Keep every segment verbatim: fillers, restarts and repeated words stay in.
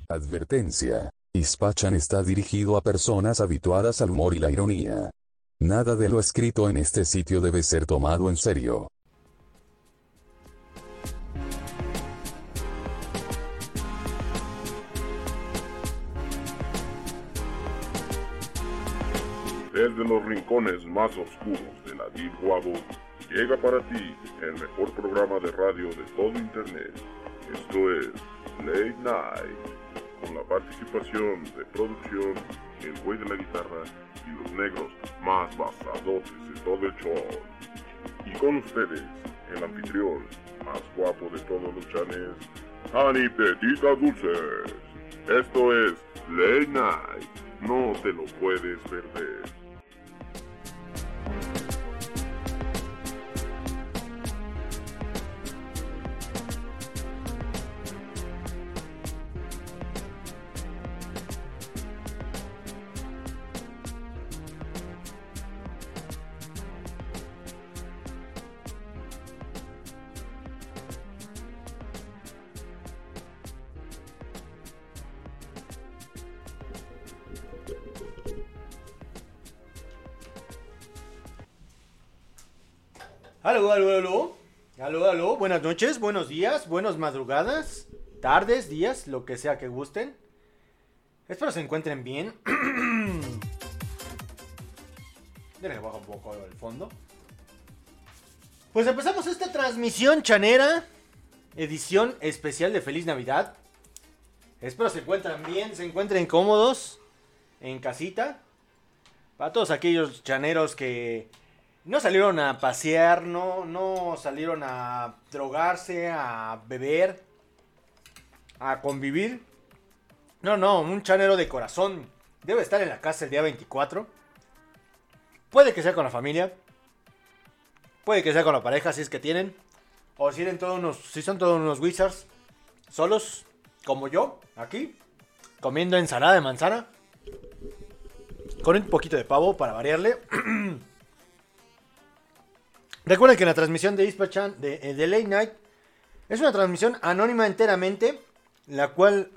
Advertencia. Ispachan está dirigido a personas habituadas al humor y la ironía. Nada de lo escrito en este sitio debe ser tomado en serio. Desde los rincones más oscuros de la Deep Web, llega para ti el mejor programa de radio de todo Internet. Esto es Late Night, con la participación de producción, el güey de la guitarra y los negros más basadotes de todo el show. Y con ustedes, el anfitrión más guapo de todos los chanes, Ani Petita Dulces. Esto es Late Night, no te lo puedes perder. Aló, aló, aló, aló, aló, buenas noches, buenos días, buenas madrugadas, tardes, días, lo que sea que gusten. Espero se encuentren bien. Déjenme bajar un poco el fondo. Pues empezamos esta transmisión chanera, edición especial de Feliz Navidad. Espero se encuentren bien, se encuentren cómodos en casita. Para todos aquellos chaneros que no salieron a pasear, no, no salieron a drogarse, a beber, a convivir. No, no, un chanero de corazón debe estar en la casa el día veinticuatro. Puede que sea con la familia, puede que sea con la pareja si es que tienen, o si, eran todos unos, si son todos unos wizards solos, como yo, aquí, comiendo ensalada de manzana, con un poquito de pavo para variarle. Recuerden que la transmisión de Ispachan de, de Late Night es una transmisión anónima enteramente, la cual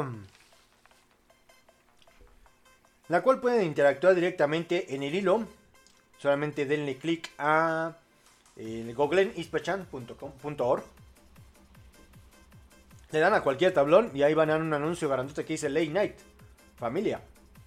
la cual pueden interactuar directamente en el hilo. Solamente denle clic a eh, googleen ispachan punto org. Le dan a cualquier tablón y ahí van a dar un anuncio grandote que dice Late Night, familia.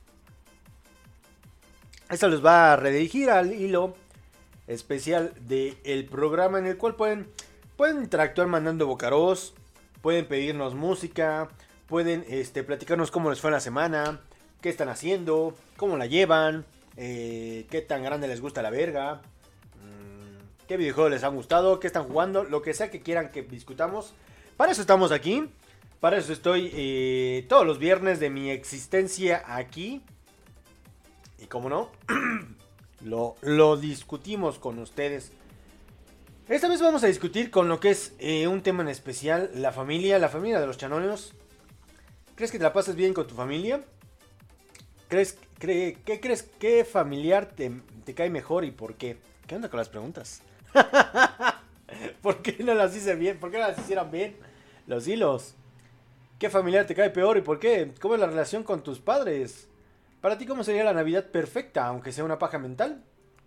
Esto les va a redirigir al hilo especial del programa, en el cual pueden, pueden interactuar mandando vocaros, pueden pedirnos música, pueden este, platicarnos cómo les fue la semana, qué están haciendo, cómo la llevan, eh, qué tan grande les gusta la verga, mmm, qué videojuegos les han gustado, qué están jugando, lo que sea que quieran que discutamos. Para eso estamos aquí, para eso estoy eh, todos los viernes de mi existencia aquí. Y como no, lo, lo discutimos con ustedes. Esta vez vamos a discutir con lo que es eh, un tema en especial, la familia, la familia de los chanoleos. ¿Crees que te la pasas bien con tu familia? ¿Crees, cree, ¿Qué crees? ¿Qué familiar te, te cae mejor y por qué? ¿Qué onda con las preguntas? ¿Por qué no las hice bien? ¿Por qué no las hicieron bien los hilos? ¿Qué familiar te cae peor y por qué? ¿Cómo es la relación con tus padres? Para ti, ¿cómo sería la Navidad perfecta, aunque sea una paja mental?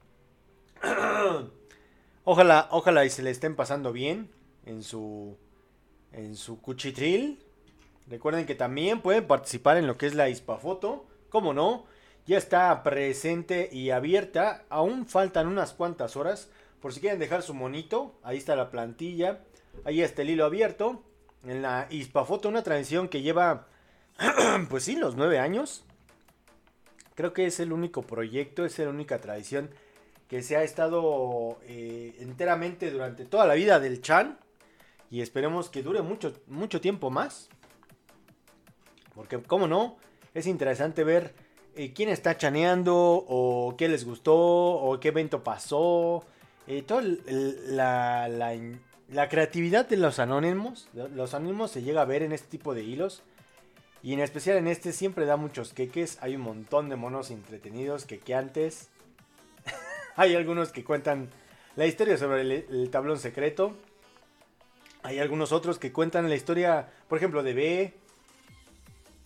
Ojalá, ojalá y se le estén pasando bien en su, en su cuchitril. Recuerden que también pueden participar en lo que es la Ispafoto. ¿Cómo no? Ya está presente y abierta. Aún faltan unas cuantas horas. Por si quieren dejar su monito. Ahí está la plantilla. Ahí está el hilo abierto. En la Ispafoto, una tradición que lleva, pues sí, los nueve años. Creo que es el único proyecto, es la única tradición que se ha estado eh, enteramente durante toda la vida del Chan. Y esperemos que dure mucho, mucho tiempo más. Porque, cómo no, es interesante ver eh, quién está chaneando, o qué les gustó, o qué evento pasó. Eh, toda la, la, la creatividad de los anónimos, los anónimos se llega a ver en este tipo de hilos. Y en especial en este siempre da muchos queques. Hay un montón de monos entretenidos, quequeantes. Hay algunos que cuentan la historia sobre el, el tablón secreto. Hay algunos otros que cuentan la historia, por ejemplo, de B.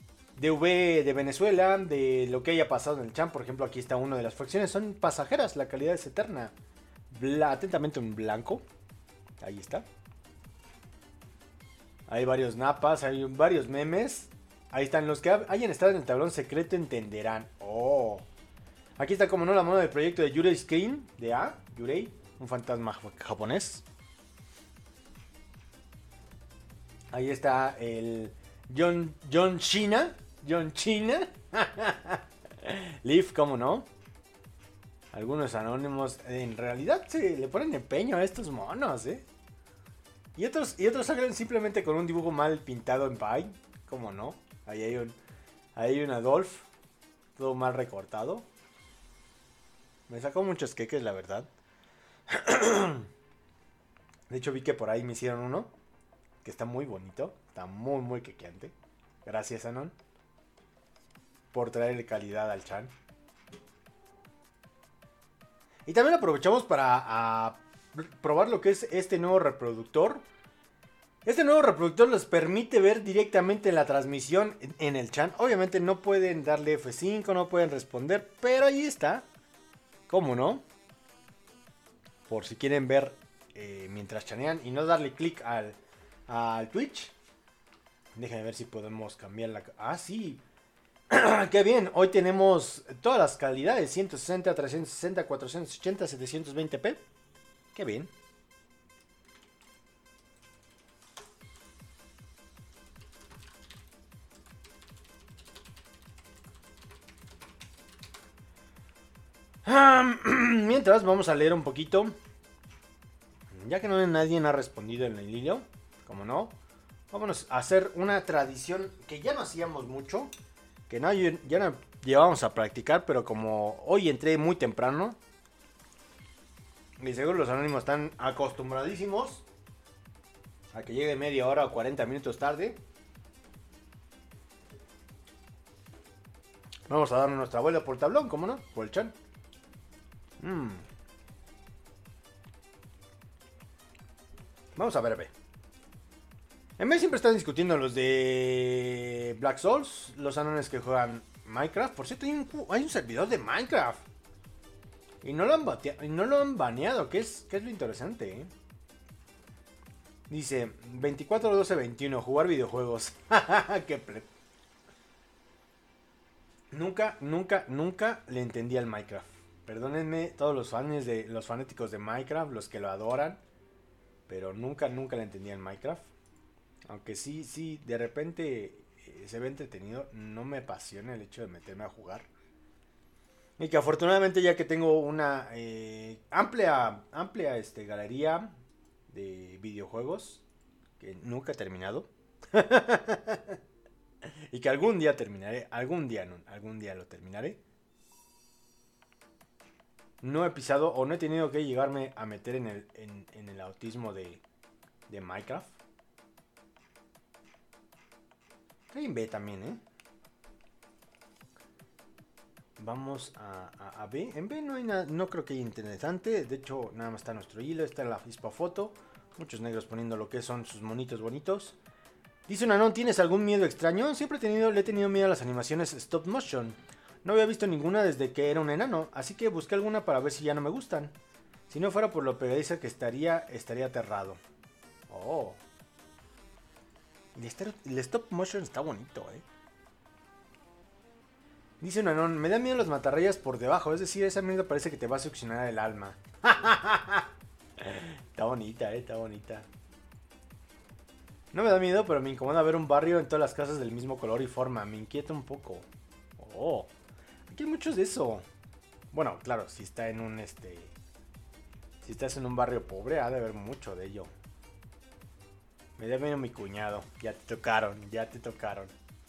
D V de Venezuela, de lo que haya pasado en el chan. Por ejemplo, aquí está una de las fracciones. Son pasajeras, la calidad es eterna. Bla, atentamente en blanco. Ahí está. Hay varios napas, hay varios memes. Ahí están, los que hayan estado en el tablón secreto entenderán. Oh. Aquí está como no la mano del proyecto de Yurei Screen, de A, Yurei, un fantasma japonés. Ahí está el John, John China, John China. Leaf, cómo no. Algunos anónimos en realidad se le ponen empeño a estos monos, ¿eh? Y otros, y otros salen simplemente con un dibujo mal pintado en Paint, cómo no. Ahí hay un, ahí hay un Adolf, todo mal recortado. Me sacó muchos queques, la verdad. De hecho, vi que por ahí me hicieron uno que está muy bonito. Está muy, muy quequeante. Gracias, Anon, por traerle calidad al chan. Y también aprovechamos para a, probar lo que es este nuevo reproductor. Este nuevo reproductor les permite ver directamente la transmisión en, en el chan. Obviamente no pueden darle F cinco, no pueden responder, pero ahí está. ¿Cómo no? Por si quieren ver eh, mientras chanean y no darle clic al, al Twitch. Déjenme ver si podemos cambiar la... Ah, sí. ¡Qué bien! Hoy tenemos todas las calidades. ciento sesenta, trescientos sesenta, cuatrocientos ochenta, setecientos veinte p. ¡Qué bien! Mientras vamos a leer un poquito. Ya que no nadie ha respondido en el hilo, como no, vámonos a hacer una tradición que ya no hacíamos mucho, que no, ya no llevábamos a practicar, pero como hoy entré muy temprano y seguro los anónimos están acostumbradísimos a que llegue media hora o cuarenta minutos tarde. Vamos a dar nuestra vuelta por el tablón, como no, por el chan. Mm. Vamos a ver, a ver. En vez siempre están discutiendo los de Black Souls, los anones que juegan Minecraft. Por cierto, hay un, hay un servidor de Minecraft. Y no lo han, bateado, y no lo han baneado, que es, que es lo interesante, ¿eh? Dice veinticuatro doce veintiuno, jugar videojuegos. Qué ple... Nunca, nunca, nunca le entendí al Minecraft. Perdónenme todos los fans de los fanáticos de Minecraft, los que lo adoran, pero nunca, nunca le entendí al Minecraft. Aunque sí, sí, de repente eh, se ve entretenido, no me apasiona el hecho de meterme a jugar. Y que afortunadamente ya que tengo una eh, amplia, amplia este, galería de videojuegos que nunca he terminado. Y que algún día terminaré, algún día, no, algún día lo terminaré. No he pisado o no he tenido que llegarme a meter en el, en, en el autismo de, de Minecraft. Estoy en B también, ¿eh? Vamos a, a, a B. En B no hay nada, no creo que haya interesante. De hecho, nada más está nuestro hilo, está la Fispa foto. Muchos negros poniendo lo que son sus monitos bonitos. Dice una no, ¿tienes algún miedo extraño? Siempre he tenido, le he tenido miedo a las animaciones stop motion. No había visto ninguna desde que era un enano, así que busqué alguna para ver si ya no me gustan. Si no fuera por lo pegadiza que estaría, estaría aterrado. Oh. El stop motion está bonito, eh. Dice un anón, me da miedo las matarrayas por debajo, es decir, esa mierda parece que te va a succionar el alma. Está bonita, eh, está bonita. No me da miedo, pero me incomoda ver un barrio en todas las casas del mismo color y forma, me inquieta un poco. Oh. Aquí hay muchos de eso. Bueno, claro, si está en un este. Si estás en un barrio pobre, ha de haber mucho de ello. Me da miedo mi cuñado. Ya te tocaron, ya te tocaron.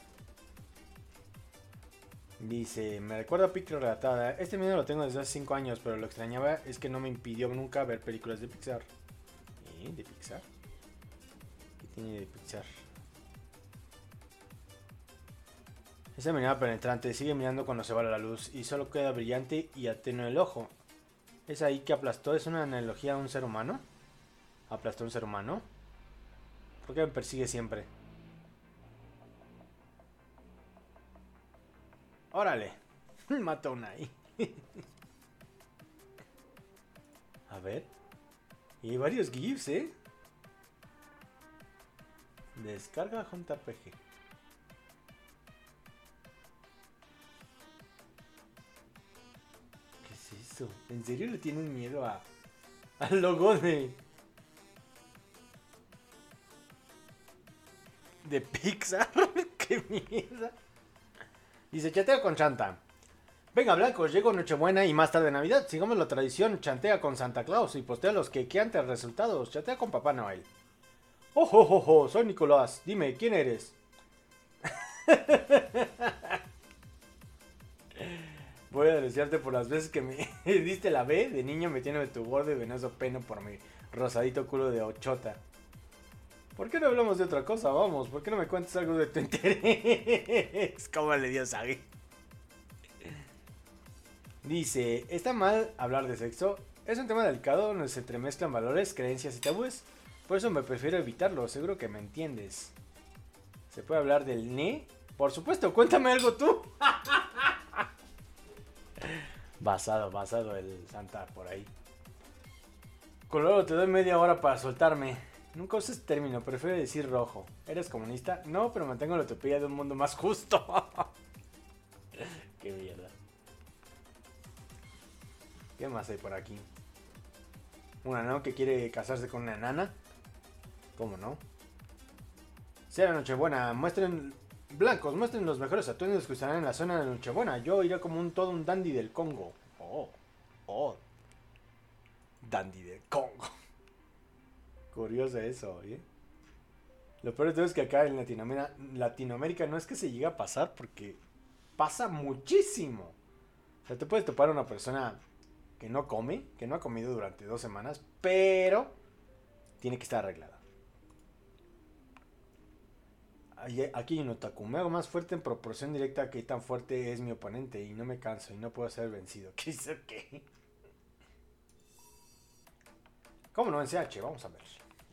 Dice, me recuerda a Picture relatada. Este miedo lo tengo desde hace cinco años, pero lo extrañaba es que no me impidió nunca ver películas de Pixar. ¿Eh? ¿De Pixar? ¿Qué tiene de Pixar? Esa mirada penetrante sigue mirando cuando se va la luz y solo queda brillante y atenúa el ojo. ¿Es ahí que aplastó? ¿Es una analogía a un ser humano? ¿Aplastó a un ser humano? ¿Por qué me persigue siempre? Órale. Mató una ahí. A ver. Y hay varios GIFs, ¿eh? Descarga J P G. ¿Qué es eso? ¿En serio le tienen miedo a al logo de de Pixar? ¡Qué mierda! Dice, chatea con Chanta. Venga, Blanco, llego Nochebuena y más tarde Navidad. Sigamos la tradición, chantea con Santa Claus y postea los que antes resultados. Chatea con Papá Noel. ¡Oh, oh, oh, oh! Soy Nicolás. Dime, ¿quién eres? Voy a denunciarte por las veces que me diste la B de niño metiéndome tu gordo y venoso pelo por mi rosadito culo de ochota. ¿Por qué no hablamos de otra cosa? Vamos, ¿por qué no me cuentas algo de tu interés? ¿Cómo le dio Sagi? Dice, ¿está mal hablar de sexo? Es un tema delicado donde se entremezclan valores, creencias y tabúes. Por eso me prefiero evitarlo, seguro que me entiendes. ¿Se puede hablar del ne? Por supuesto, cuéntame algo tú. Basado, basado el Santa por ahí. Colorado, te doy media hora para soltarme. Nunca uses término, prefiero decir rojo. ¿Eres comunista? No, pero mantengo la utopía de un mundo más justo. Qué mierda. ¿Qué más hay por aquí? Una ¿no? que quiere casarse con una nana. ¿Cómo no? Sea Nochebuena, muestren blancos, muestren los mejores atuendos que usarán en la zona de Nochebuena. Yo iré como un todo un dandy del Congo. Oh, oh. Dandy del Congo. Curioso eso, ¿eh? Lo peor de todo es que acá en Latinoamérica, Latinoamérica no es que se llegue a pasar porque pasa muchísimo. O sea, te puedes topar a una persona que no come, que no ha comido durante dos semanas, pero tiene que estar arreglada. Aquí en Otaku me hago más fuerte en proporción directa a que tan fuerte es mi oponente y no me canso y no puedo ser vencido. ¿Qué hizo qué? ¿Cómo no en C H? Vamos a ver.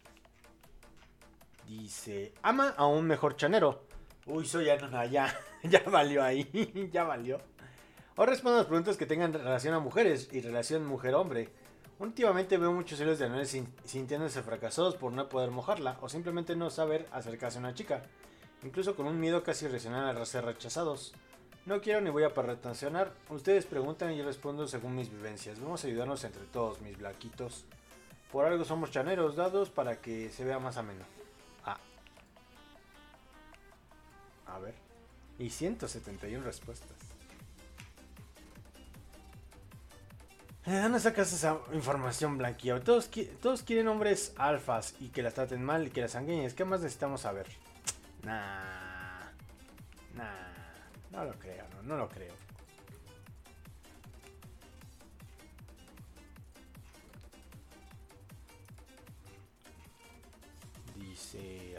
Dice, ama a un mejor chanero. Uy, soy Anona, ya, ya valió ahí, ya valió. Ahora respondo a las preguntas que tengan relación a mujeres y relación mujer-hombre. Últimamente veo muchos hilos de anuales sintiéndose fracasados por no poder mojarla o simplemente no saber acercarse a una chica. Incluso con un miedo casi irracional a ser rechazados. No quiero ni voy a pretensionar. Ustedes preguntan y yo respondo según mis vivencias. Vamos a ayudarnos entre todos, mis blanquitos. Por algo somos chaneros dados para que se vea más ameno. Ah. A ver. Y ciento setenta y una respuestas. ¿De dónde sacas esa información, Blanquillo? Todos, todos quieren hombres alfas y que las traten mal y que las sanguíneas. ¿Qué más necesitamos saber? Nah. Nah. No lo creo, no, no lo creo. Dice...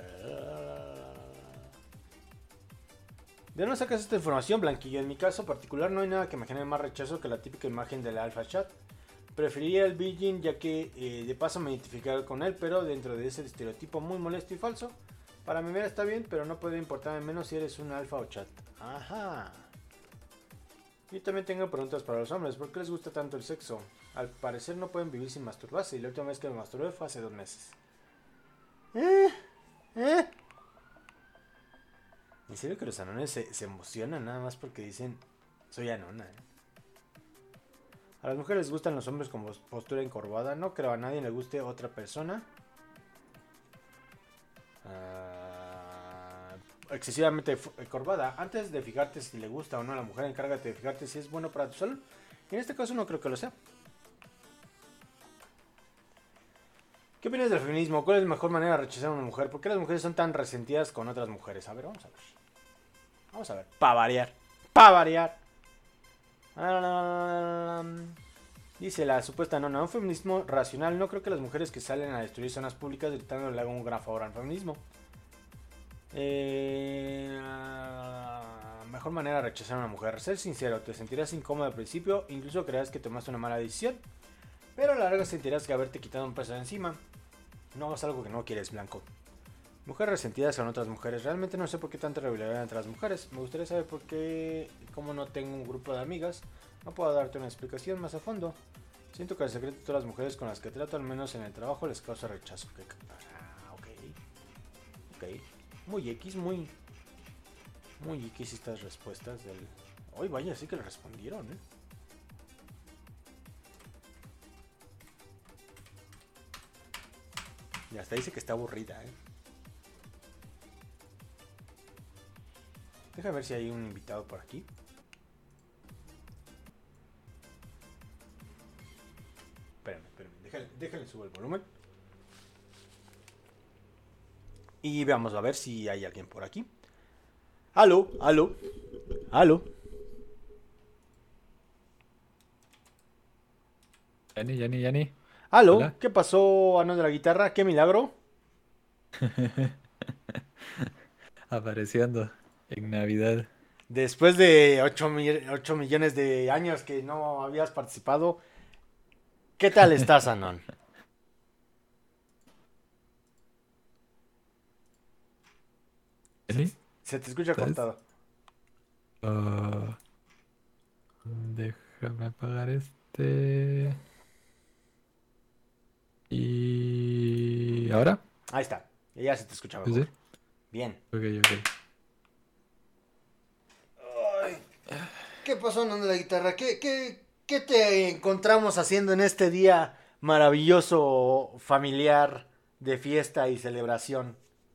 ¿De dónde sacas esta información, Blanquillo? En mi caso particular no hay nada que me genere más rechazo que la típica imagen del alfa chat. Preferiría el Virgin ya que eh, de paso me identificaré con él, pero dentro de ese estereotipo muy molesto y falso. Para mi mera está bien, pero no puede importarme menos si eres un alfa o chat. Ajá. Yo también tengo preguntas para los hombres. ¿Por qué les gusta tanto el sexo? Al parecer no pueden vivir sin masturbarse y la última vez que me masturbé fue hace dos meses. ¿Eh? ¿Eh? ¿En serio que los anones se, se emocionan nada más porque dicen soy anona? ¿eh? A las mujeres les gustan los hombres con postura encorvada. No creo a nadie le guste otra persona uh, excesivamente encorvada. Antes de fijarte si le gusta o no a la mujer, encárgate de fijarte si es bueno para tu salud. En este caso no creo que lo sea. ¿Qué opinas del feminismo? ¿Cuál es la mejor manera de rechazar a una mujer? ¿Por qué las mujeres son tan resentidas con otras mujeres? A ver, vamos a ver. Vamos a ver. Pa' variar. Pa' variar. Um, dice la supuesta nona. Un feminismo racional. No creo que las mujeres que salen a destruir zonas públicas gritando le hagan un gran favor al feminismo. Eh, uh, mejor manera de rechazar a una mujer. Ser sincero. Te sentirás incómodo al principio. Incluso creerás que tomaste una mala decisión. Pero a la larga sentirás que haberte quitado un peso de encima. No hagas algo que no quieres, Blanco. Mujeres resentidas con otras mujeres. Realmente no sé por qué tanta rivalidad entre las mujeres. Me gustaría saber por qué, como no tengo un grupo de amigas, no puedo darte una explicación más a fondo. Siento que el secreto de todas las mujeres con las que trato, al menos en el trabajo, les causa rechazo. ¿Qué? Ah, ok. Ok. Muy X, muy... Muy X estas respuestas del... Ay, vaya, sí que le respondieron, ¿eh? Y hasta dice que está aburrida, ¿eh? Deja ver si hay un invitado por aquí. Espérame, espérame. Déjale, déjale subo el volumen. Y veamos a ver si hay alguien por aquí. Aló, aló, aló. Yani, Yani, Yani. Aló, Hola. ¿qué pasó, Ano de la guitarra? ¿Qué milagro? Apareciendo en Navidad. Después de ocho millones de años que no habías participado, ¿qué tal estás, Anon? Se, ¿Yani? se te escucha ¿Estás? cortado. Oh, déjame apagar este. Y... ¿Ahora? Ahí está, ya se te escucha ¿Sí? mejor. Bien. Ok, ok. Ay, ¿qué pasó, Anon de la guitarra? ¿Qué, qué, qué te encontramos haciendo en este día maravilloso, familiar, de fiesta y celebración?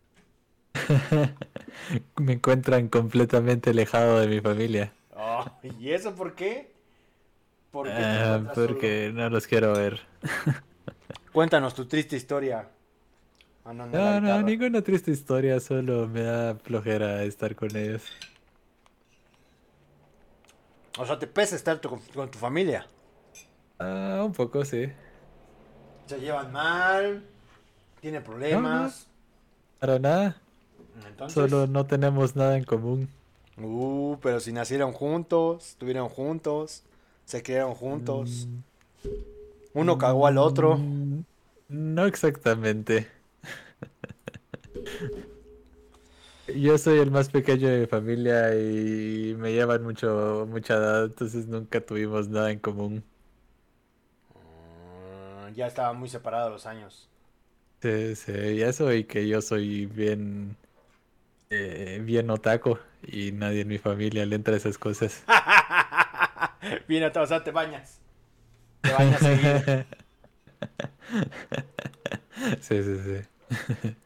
Me encuentran completamente alejado de mi familia. Oh, ¿y eso por qué? ¿Por qué te Ah, encuentras porque solo? no los quiero ver. Cuéntanos tu triste historia, Anon de la No, no, guitarra. ninguna triste historia, solo me da flojera estar con ellos. O sea, te pesa estar tu- con tu familia. Ah, un poco, sí. Se llevan mal, tiene No, no, problemas. para nada. Solo Entonces, no tenemos nada en común. uh, pero si nacieron juntos, estuvieron juntos, se criaron juntos. Mm, Uno cagó al otro. mm, no exactamente. Yo soy el más pequeño de mi familia y me llevan mucho, mucha edad, entonces nunca tuvimos nada en común. Mm, ya estaban muy separados los años. Sí, sí, y eso y que yo soy bien, eh, bien otaku y nadie en mi familia le entra a esas cosas. Viene a o sea, te bañas. Te bañas seguido. Sí, sí, sí.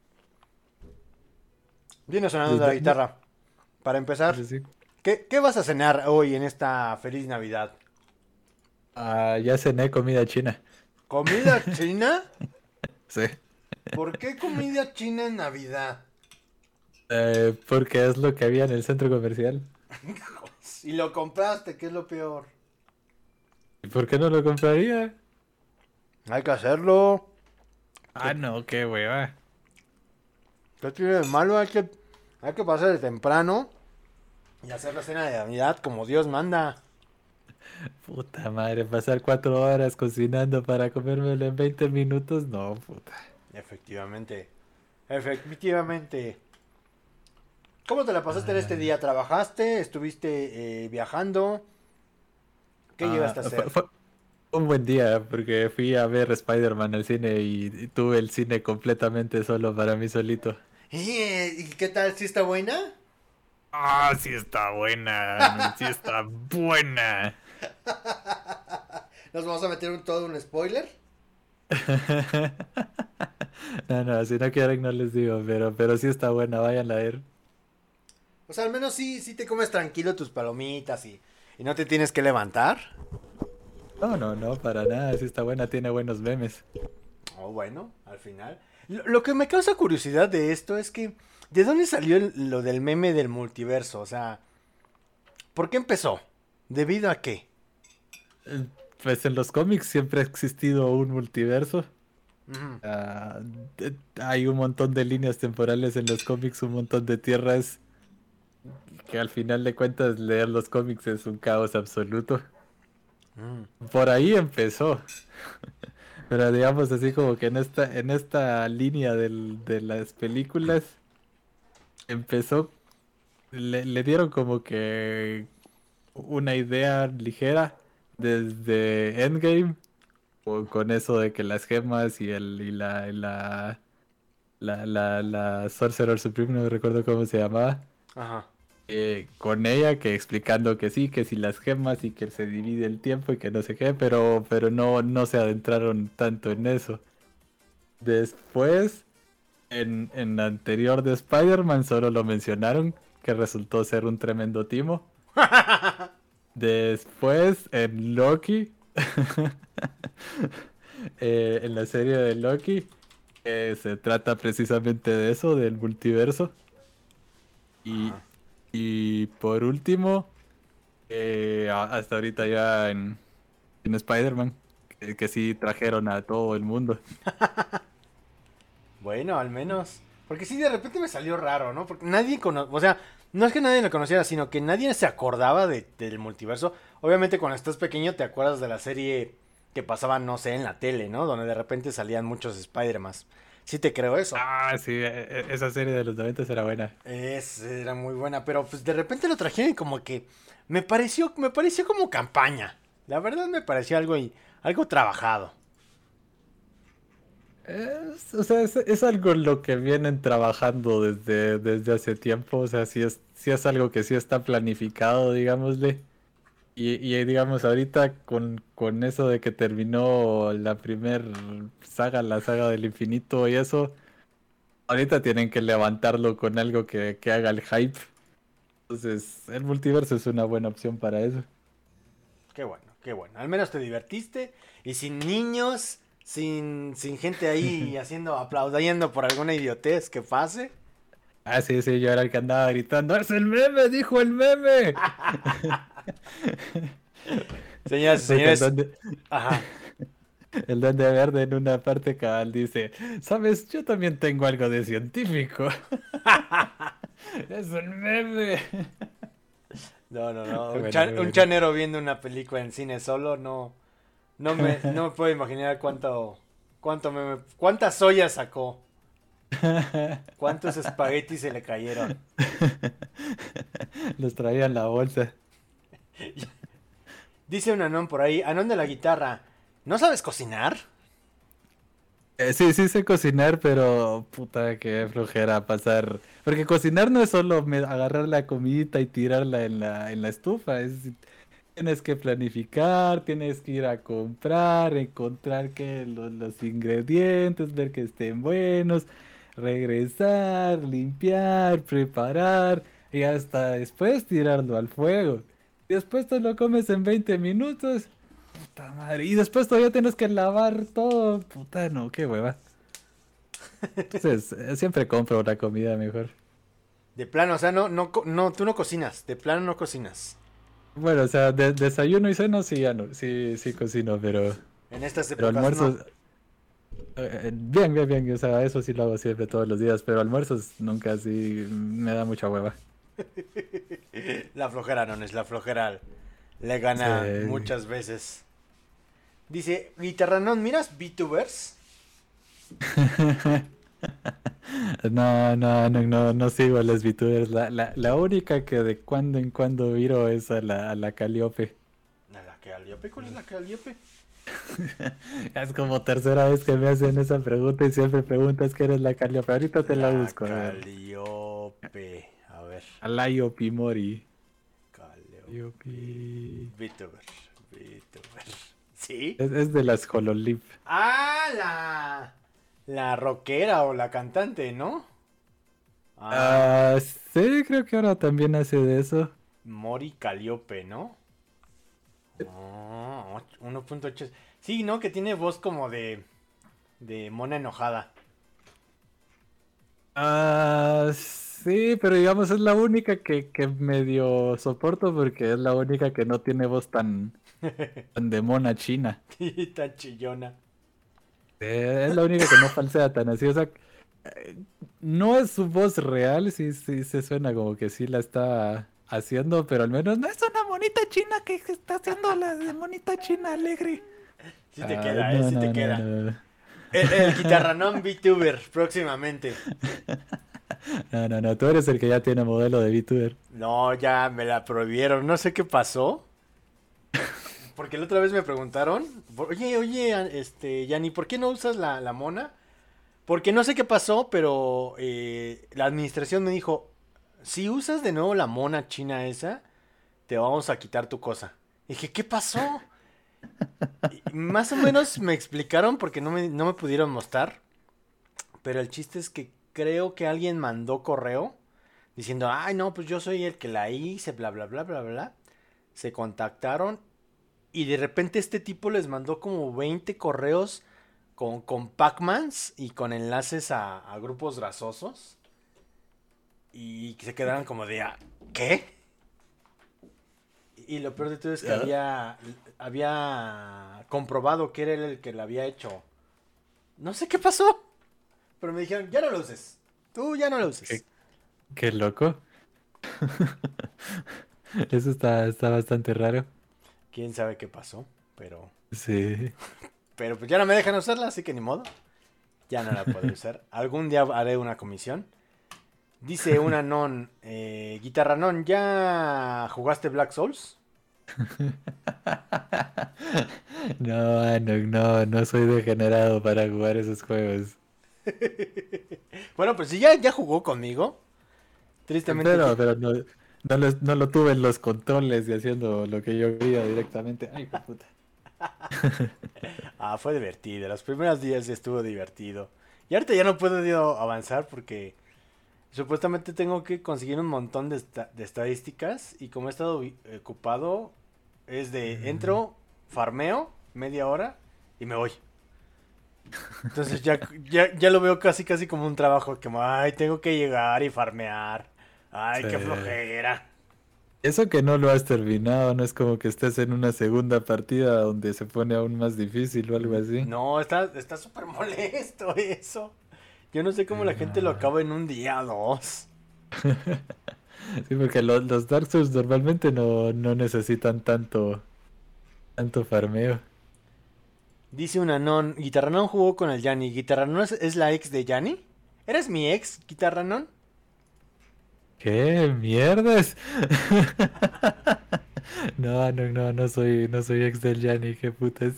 Viene sonando Pues de la no- no- guitarra. Para empezar, sí, sí. ¿qué, qué vas a cenar hoy en esta feliz Navidad? Ah, ya cené comida china. ¿Comida china? Sí. ¿Por qué comida china en Navidad? Eh, porque es lo que había en el centro comercial. Si lo compraste, ¿qué es lo peor? ¿Y por qué no lo compraría? Hay que hacerlo. Ah, no, qué hueva. ¿Qué tiene de malo? Hay que, hay que pasar de temprano y hacer la cena de Navidad como Dios manda. Puta madre, pasar cuatro horas cocinando para comérmelo en veinte minutos. No, puta. Efectivamente. Efectivamente. ¿Cómo te la pasaste en este Ay. día? ¿Trabajaste? ¿Estuviste eh, viajando? ¿Qué Ah, llegaste a fue, hacer? fue un buen día porque fui a ver Spider-Man al cine y, y tuve el cine completamente solo para mí solito. ¿Y, eh, ¿y qué tal? ¿Sí está buena? Ah, sí está buena, sí está buena. ¿Nos vamos a meter un, todo un spoiler? No, no, si no quieren no les digo, pero, pero sí está buena, vayan a ver. O sea, al menos sí, sí te comes tranquilo tus palomitas y, y no te tienes que levantar. No, no, no, para nada, sí está buena, tiene buenos memes. Oh, bueno, al final. Lo, lo que me causa curiosidad de esto es que, ¿de dónde salió el- lo del meme del multiverso? O sea, ¿por qué empezó? ¿Debido a qué? Eh, Pues en los cómics siempre ha existido un multiverso. Ujú. Ah, de- hay un montón de líneas temporales en los cómics, un montón de tierras que al final de cuentas leer los cómics es un caos absoluto. Mm. Por ahí empezó. Pero digamos así como que en esta, en esta línea del, de las películas empezó, le, le dieron como que una idea ligera desde Endgame, o con eso de que las gemas y el y la y la, la, la, la Sorcerer Supreme, no recuerdo cómo se llamaba. Ajá. Eh, con ella que explicando que sí, que si las gemas y que se divide el tiempo y que no sé qué, pero, pero no, no se adentraron tanto en eso. Después, en, en la anterior de Spider-Man solo lo mencionaron, que resultó ser un tremendo timo. Después, en Loki, eh, en la serie de Loki, eh, se trata precisamente de eso, del multiverso. Y, Ajá. y por último, eh, a- hasta ahorita ya en, en Spider-Man, que, que sí trajeron a todo el mundo. Bueno, al menos. Porque sí, de repente me salió raro, ¿no? Porque nadie cono... O sea, no es que nadie lo conociera, sino que nadie se acordaba de- del multiverso. Obviamente cuando estás pequeño te acuerdas de la serie que pasaba, no sé, en la tele, ¿no? Donde de repente salían muchos Spider-Man. Sí te creo eso. Ah, sí, e- e- esa serie de los noventa era buena. Es, era muy buena, pero pues de repente lo trajeron y como que me pareció, me pareció como campaña. La verdad me pareció algo, y- algo trabajado. Es, o sea, es, es algo en lo que vienen trabajando desde, desde hace tiempo. O sea, sí es, sí es algo que sí está planificado, digámosle. Y, y digamos, ahorita con, con eso de que terminó la primer saga, la saga del infinito y eso, ahorita tienen que levantarlo con algo que, que haga el hype. Entonces, el multiverso es una buena opción para eso. Qué bueno, qué bueno. Al menos te divertiste y sin niños, sin, sin gente ahí haciendo, aplaudiendo por alguna idiotez que pase. Ah, sí, sí, yo era el que andaba gritando, ¡es el meme! ¡Dijo el meme! Señoras y Porque el señores, duende, ajá. el Duende Verde en una parte cabal dice, ¿sabes? Yo también tengo algo de científico. ¡Es el meme! No, no, no. Un, Bueno, chan- bueno. un chanero viendo una película en cine solo, no, no me, no me puedo imaginar cuánto, cuánto me, cuántas ollas sacó, cuántos espaguetis se le cayeron. Los traía en la bolsa. Dice un anón por ahí, anón de la guitarra, ¿no sabes cocinar? Eh, sí, sí sé cocinar, pero puta que flojera pasar. Porque cocinar no es solo me- agarrar la comidita y tirarla en la, en la estufa. Es, tienes que planificar, tienes que ir a comprar, encontrar que lo- los ingredientes, ver que estén buenos, regresar, limpiar, preparar y hasta después tirarlo al fuego. Y después te lo comes en veinte minutos. Puta madre. Y después todavía tienes que lavar todo. Puta, no, qué hueva. Entonces, eh, siempre compro la comida mejor. De plano, o sea, no, no, co- no, tú no cocinas, de plano no cocinas. Bueno, o sea, de- desayuno y cena sí, ya no, sí, sí cocino, pero, En estas pero épocas almuerzos, no. eh, eh, bien, bien, bien, o sea, eso sí lo hago siempre todos los días, pero almuerzos nunca, sí, me da mucha hueva. La flojera no es la flojera. Le gana Sí. muchas veces. Dice, Guitarranón, ¿miras VTubers? No, no, no, no, no sigo a los VTubers, la, la, la única que de cuando en cuando miro es a la, a la Calíope. ¿A la Calíope? ¿Cuál es la Calíope? Es como tercera vez que me hacen esa pregunta y siempre preguntas que eres la Calíope. Ahorita te la, busco. A ver. Calíope. A ver. Alaiopi Mori. Calíope. Calíope. VTuber. VTuber. ¿Sí? Es, es de las Hololip. Ah, la... La rockera o la cantante, ¿no? Ah, Ah, sí, creo que ahora también hace de eso. Mori Calíope, ¿no? Oh, uno punto ocho. Sí, ¿no? Que tiene voz como de... De mona enojada. Ah, sí, pero digamos es la única que, que medio soporto porque es la única que no tiene voz tan, tan de mona china. Tan chillona. Eh, es la única que no falsea tan así, o sea, eh, no es su voz real, sí, sí se suena como que sí la está haciendo, pero al menos no es una monita china que está haciendo la de monita china alegre. Sí te Ay, queda, eh, no, sí no, te no, queda. no. El, el guitarranón VTuber, próximamente. No, no, no, tú eres el que ya tiene modelo de VTuber. No, ya me la prohibieron. No sé qué pasó. Porque la otra vez me preguntaron, oye, oye, este, Yanni, ¿por qué no usas la, la mona? Porque no sé qué pasó, pero eh, la administración me dijo, si usas de nuevo la mona china esa, te vamos a quitar tu cosa. Y dije, ¿qué pasó? Y más o menos me explicaron porque no me, no me pudieron mostrar. Pero el chiste es que creo que alguien mandó correo diciendo, ay, no, pues yo soy el que la hice, bla, bla, bla, bla, bla. Se contactaron y de repente este tipo les mandó como veinte correos con, con Pac-Mans y con enlaces a, a grupos grasosos. Y se quedaron como de, "Ah, ¿qué?". Y lo peor de todo es que ¿Ah? había, había comprobado que era él el que la había hecho. No sé qué pasó, pero me dijeron, ya no lo uses. Tú ya no lo uses. ¿Qué? Qué loco. Eso está, está bastante raro. Quién sabe qué pasó, pero... Sí. Pero pues ya no me dejan usarla, así que ni modo. Ya no la puedo usar. Algún día haré una comisión. Dice una non, eh, guitarra non, ¿ya jugaste Black Souls? No, no, no, no soy degenerado para jugar esos juegos. Bueno, pues si ya, ya jugó conmigo. Tristemente. Pero, ya- pero no, no, lo, no lo tuve en los controles y haciendo lo que yo quería directamente. Ay, qué puta. Ah, fue divertido. Los primeros días estuvo divertido. Y ahorita ya no puedo digo, avanzar porque supuestamente tengo que conseguir un montón de, esta- de estadísticas. Y como he estado vi- ocupado, es de entro, farmeo, media hora y me voy. Entonces ya, ya, ya lo veo casi casi como un trabajo. Que, ay, tengo que llegar y farmear. Ay, qué Sí. flojera. Eso que no lo has terminado, no es como que estés en una segunda partida donde se pone aún más difícil o algo así. No, está está súper molesto eso. Yo no sé cómo la gente lo Ah. acaba en un día o dos. Sí, porque lo- los Dark Souls normalmente no, no necesitan tanto, tanto farmeo. Dice una non, Guitarranón jugó con el Yanni. ¿Guitarranón es, es la ex de Yanni? ¿Eres mi ex, Guitarranón? ¿Qué mierdas? No, no, no, no soy, no soy ex del Yanni, qué putas.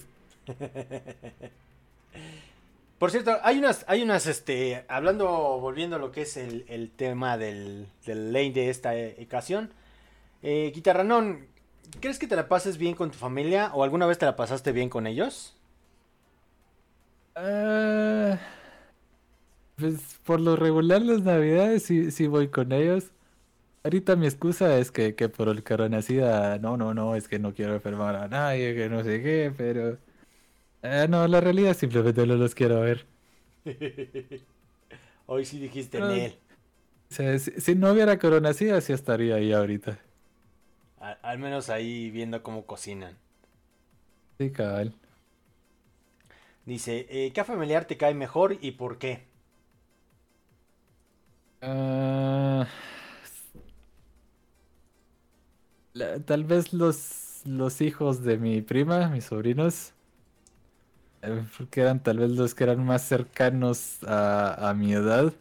Por cierto, hay unas, hay unas, este, hablando, volviendo a lo que es el, el tema del, del ley de esta eh, ocasión. Eh, Guitarranón, ¿crees que te la pases bien con tu familia o alguna vez te la pasaste bien con ellos? Ah, pues por lo regular las navidades sí, sí voy con ellos. Ahorita mi excusa es que, que por el coronacida, no, no, no, es que no quiero enfermar a nadie, que no sé qué, pero... eh, no, la realidad es simplemente no los quiero ver. Hoy sí dijiste en Pero, él. o sea, si, si no hubiera coronacida, sí estaría ahí ahorita. Al, al menos ahí viendo cómo cocinan. Sí, cabal. Dice, eh, ¿qué familiar te cae mejor y por qué? Ah, la- tal vez los, los hijos de mi prima, mis sobrinos, eh, porque eran tal vez los que eran más cercanos a, a mi edad.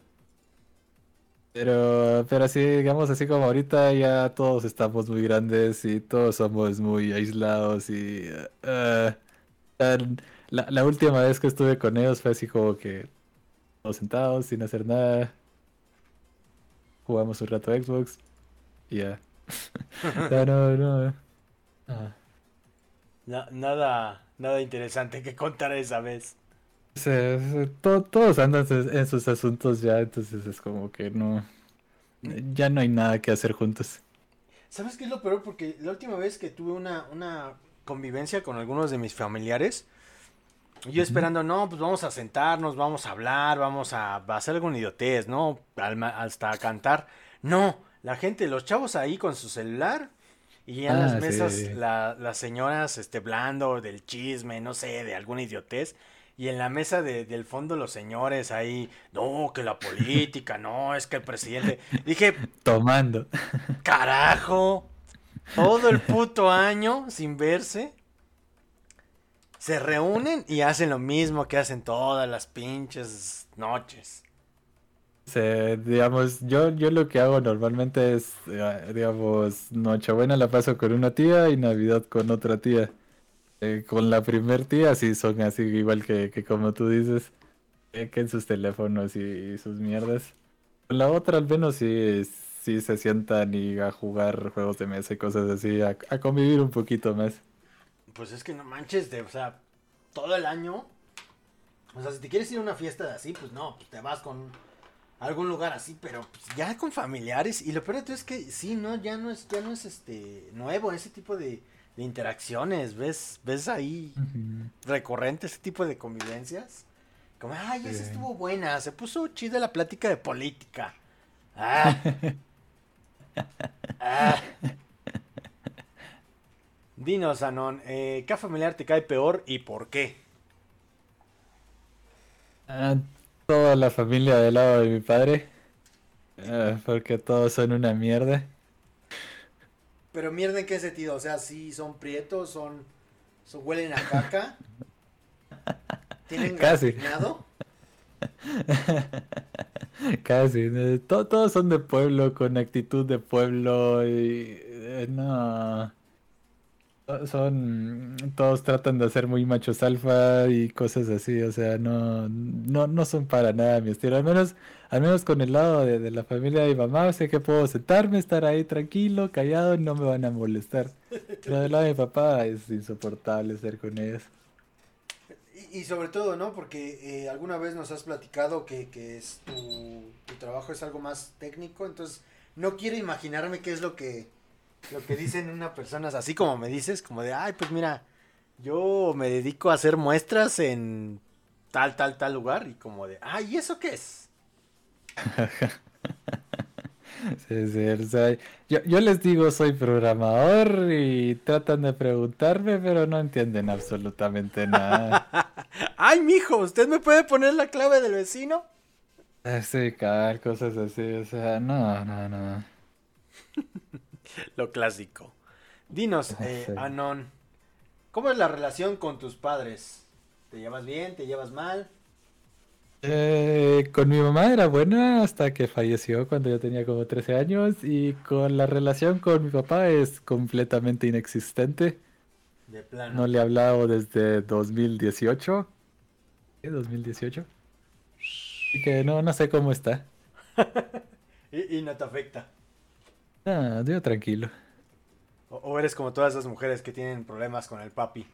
Pero, pero así, digamos, así como ahorita ya todos estamos muy grandes y todos somos muy aislados y... eh, tan- la, la última vez que estuve con ellos fue así como que todos sentados sin hacer nada, jugamos un rato a Xbox y ya. No, no, no. Ah. Na- nada, nada interesante que contar esa vez. O sea, to- todos andan en en sus asuntos ya, entonces es como que no, ya no hay nada que hacer juntos. ¿Sabes qué es lo peor? Porque la última vez que tuve una, una convivencia con algunos de mis familiares, yo Ujú. esperando, no, pues vamos a sentarnos, vamos a hablar, vamos a, a hacer alguna idiotez, ¿no? Al ma- hasta a cantar. No, la gente, los chavos ahí con su celular y ya en las Ah, mesas sí. la- las señoras este, hablando del chisme, no sé, de alguna idiotez. Y en la mesa de- del fondo los señores ahí, no, que la política, no, es que el presidente. Dije, Tomando. carajo, todo el puto año sin verse. Se reúnen y hacen lo mismo que hacen todas las pinches noches. Se, digamos, yo, yo lo que hago normalmente es, eh, digamos, Nochebuena la paso con una tía y Navidad con otra tía. Eh, con la primer tía sí son así igual que, que como tú dices, eh, que en sus teléfonos y, y sus mierdas. Con la otra al menos sí, sí se sientan y a jugar juegos de mesa y cosas así, a, a convivir un poquito más. Pues es que no manches, de, o sea, todo el año. O sea, si te quieres ir a una fiesta de así, pues no, pues te vas con algún lugar así, pero pues ya con familiares. Y lo peor de todo es que sí, no, ya no es, ya no es este nuevo ese tipo de, de interacciones. ¿Ves? ¿Ves ahí Ujú. recurrente ese tipo de convivencias? Como, ay, esa Sí. estuvo buena, se puso chida la plática de política. Ah, ah. Dinos, Anon, eh, ¿qué familiar te cae peor y por qué? Ah, toda la familia del lado de mi padre, ah, porque todos son una mierda. Pero mierda, ¿en qué sentido? O sea, sí, son prietos, son, son huelen a caca, tienen Casi. garapiñado. Casi, eh, to- todos son de pueblo, con actitud de pueblo y eh, no, to- son, todos tratan de ser muy machos alfa y cosas así, o sea, no, no, no son para nada mi estilo, al menos, al menos con el lado de, de la familia de mi mamá, sé que puedo sentarme, estar ahí tranquilo, callado, y no me van a molestar, pero del lado de mi papá es insoportable estar con ellos. Y, y sobre todo, ¿no? Porque eh, alguna vez nos has platicado que, que es tu, tu trabajo es algo más técnico, entonces no quiero imaginarme qué es lo que, lo que dicen una persona, así como me dices, como de, ay, pues mira, yo me dedico a hacer muestras en tal, tal, tal lugar, y como de, ay, ¿y eso qué es? Sí, sí, o sea, yo, yo les digo soy programador y tratan de preguntarme, pero no entienden absolutamente nada. Ay, mijo, ¿usted me puede poner la clave del vecino? Ah, sí, cabal, cosas así, o sea, no, no, no. Lo clásico. Dinos, Ah, eh, sí. Anon, ¿cómo es la relación con tus padres? ¿Te llevas bien? ¿Te llevas mal? Eh, con mi mamá era buena hasta que falleció cuando yo tenía como trece años y con la relación con mi papá es completamente inexistente. De No plano. le he hablado desde dos mil dieciocho. ¿Qué? ¿dos mil dieciocho? Así que no, no sé cómo está. Y, y no te afecta. Ah, yo tranquilo. O, o eres como todas esas mujeres que tienen problemas con el papi.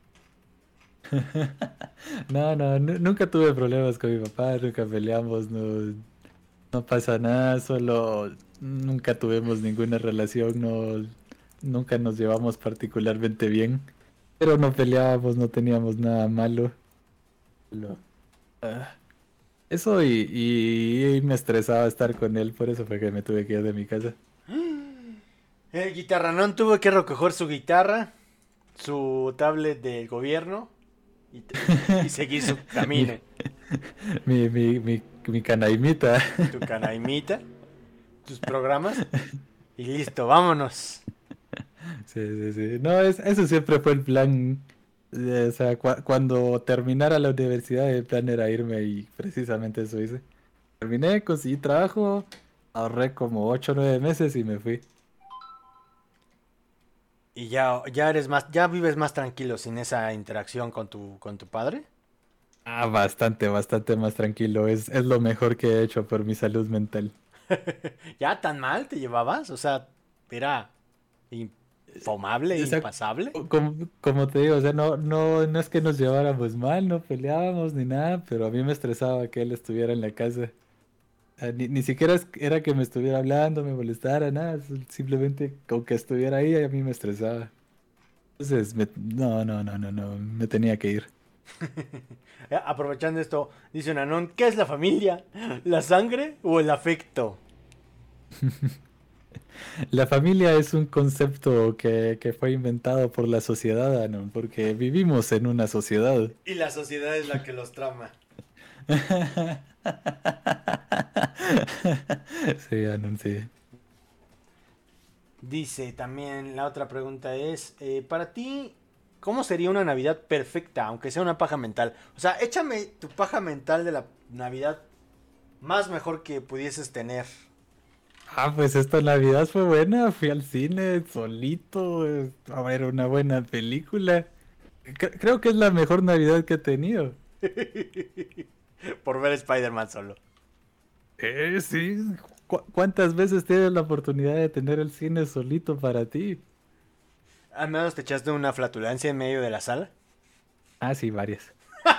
No, no, nu- nunca tuve problemas con mi papá, nunca peleamos, no, no pasa nada, solo nunca tuvimos ninguna relación, no, nunca nos llevamos particularmente bien, pero no peleábamos, no teníamos nada malo. Lo- ah, Eso y, y, y me estresaba estar con él, por eso fue que me tuve que ir de mi casa. El guitarranón tuvo que recoger su guitarra, su tablet del gobierno y, y- y seguir su Mi, camino. mi, mi, mi, mi canaimita. Tu canaimita, tus programas y listo, vámonos. Sí, sí, sí. No, es, eso siempre fue el plan. Eh, o sea, cua- cuando terminara la universidad, el plan era irme y precisamente eso hice. Terminé, conseguí trabajo, ahorré como ocho o nueve meses y me fui. Y ya, ya eres más, ya vives más tranquilo sin esa interacción con tu, con tu padre. Ah, bastante, bastante más tranquilo. Es, es lo mejor que he hecho por mi salud mental. ¿Ya tan mal te llevabas? O sea, era infumable, O sea, impasable. co- como, como te digo, o sea, no, no, no es que nos lleváramos mal, no peleábamos ni nada, pero a mí me estresaba que él estuviera en la casa. Ah, Ni, ni siquiera es- era que me estuviera hablando, me molestara, nada, s- simplemente con que estuviera ahí a mí me estresaba. Entonces, me- no, no, no, no, no, me tenía que ir. Eh, Aprovechando esto, dice Nanón, ¿qué es la familia? ¿La sangre o el afecto? La familia es un concepto que, que fue inventado por la sociedad, ¿no? Porque vivimos en una sociedad. Y la sociedad es la que los trama. Sí, Anon, sí. Dice también, la otra pregunta es, eh, para ti, ¿cómo sería una Navidad perfecta, aunque sea una paja mental? O sea, échame tu paja mental de la Navidad más mejor que pudieses tener. Ah, pues esta Navidad fue buena. Fui al cine solito eh, a ver una buena película. C- creo que es la mejor Navidad que he tenido. Por ver Spider-Man solo. Eh, sí. ¿Cu- ¿Cuántas veces tienes la oportunidad de tener el cine solito para ti? Al menos te echaste una flatulencia en medio de la sala. Ah, sí, varias.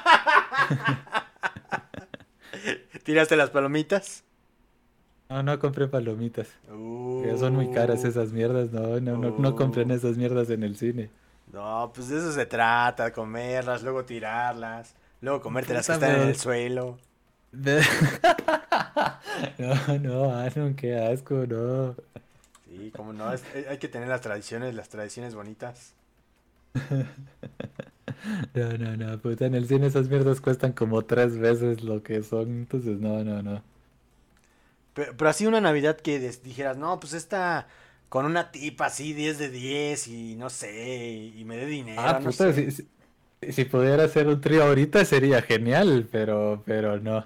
¿Tiraste las palomitas? No, no compré palomitas. Uh, Ya son muy caras esas mierdas. No, no, no, no compren esas mierdas en el cine. No, pues de eso se trata, comerlas, luego tirarlas, luego comértelas que Puta, están en pero- el suelo. Ve- No, no, Anon, qué asco, no. Sí, como no, es- hay que tener las tradiciones, las tradiciones bonitas. No, no, no, puta, en el cine esas mierdas cuestan como tres veces lo que son, entonces no, no, no. Pero, pero así una Navidad que des- dijeras, no, pues esta con una tipa así diez de diez y no sé, y me dé dinero, Ah, no puta, sé. si, si, si pudiera hacer un trío ahorita sería genial, pero, pero no.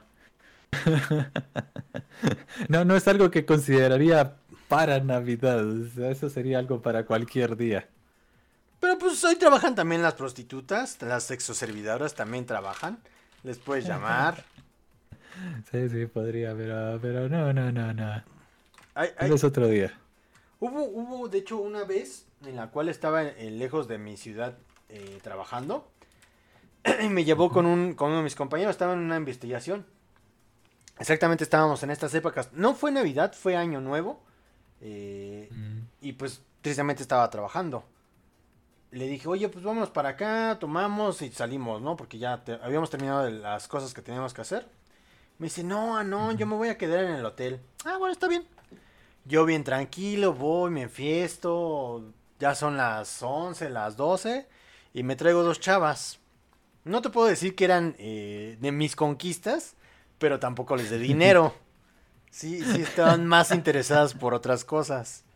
No, no es algo que consideraría para Navidad, o sea, eso sería algo para cualquier día. Pero pues hoy trabajan también las prostitutas, las sexoservidoras también trabajan. Les puedes llamar. Sí, sí, podría, pero, pero no, no, no, no. Hay, Tal hay- vez otro día. Hubo, hubo, de hecho, una vez en la cual estaba eh, lejos de mi ciudad eh, trabajando. Y me llevó con, un, con uno de mis compañeros, estaba en una investigación. Exactamente estábamos en estas épocas. No fue Navidad, fue Año Nuevo. eh, Mm. y pues tristemente estaba trabajando. Le dije, oye, pues vámonos para acá, tomamos y salimos, ¿no? Porque ya te- habíamos terminado de las cosas que teníamos que hacer. Me dice, no, ah, no, yo me voy a quedar en el hotel. Ah, bueno, está bien. Yo bien tranquilo, voy, me enfiesto. Ya son las once, las doce. Y me traigo dos chavas. No te puedo decir que eran eh, de mis conquistas, pero tampoco les de dinero. Sí, sí estaban más interesadas por otras cosas.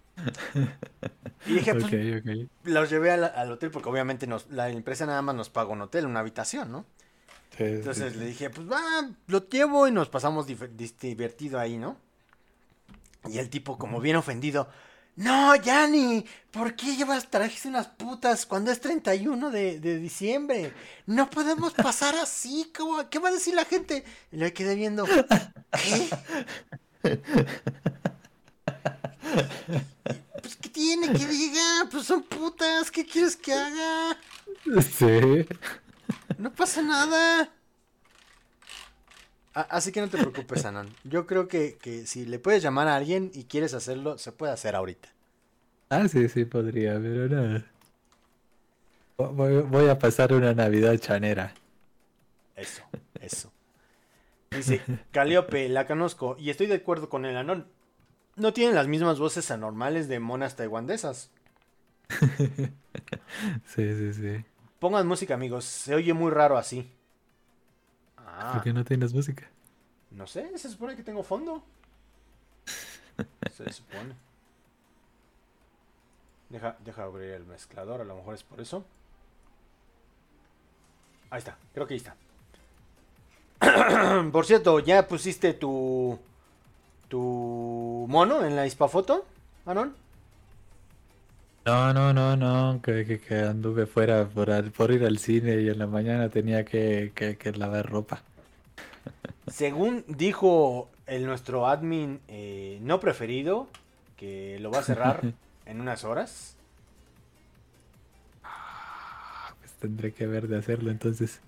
Y dije, pues, Ok, ok. los llevé al, al hotel porque obviamente nos, la empresa nada más nos pagó un hotel, una habitación, ¿no? Sí, sí, Entonces sí. le dije, pues va, lo llevo y nos pasamos dif- dis- divertido ahí, ¿no? Y el tipo como bien ofendido, no, Yanni, ¿por qué llevas trajiste unas putas cuando es treinta y uno de, de diciembre? No podemos pasar así, ¿cómo? ¿Qué va a decir la gente? Y le quedé viendo, ¿qué? Pues, ¿qué tiene que diga? Pues son putas, ¿qué quieres que haga? Sí. No pasa nada. A- así que no te preocupes, Anon. Yo creo que, que si le puedes llamar a alguien y quieres hacerlo, se puede hacer ahorita. Ah, sí, sí, podría, pero no. Vo- Voy, voy a pasar una Navidad chanera. Eso, eso. Dice, Calíope, la conozco y estoy de acuerdo con el Anon. No tienen las mismas voces anormales de monas taiwanesas. Sí, sí, sí. Pongan música, amigos. Se oye muy raro así. ¿Por Ah, qué no tienes música? no sé, se supone que tengo fondo. Se supone. Deja, deja abrir el mezclador, a lo mejor es por eso. Ahí está, creo que ahí está. Por cierto, ¿ya pusiste tu tu mono en la ispafoto, Anon? No, no, no, no, que, que, que anduve fuera por, al- por ir al cine y en la mañana tenía que, que, que lavar ropa. Según dijo el nuestro admin eh, no preferido, que lo va a cerrar en unas horas. Pues tendré que ver de hacerlo entonces.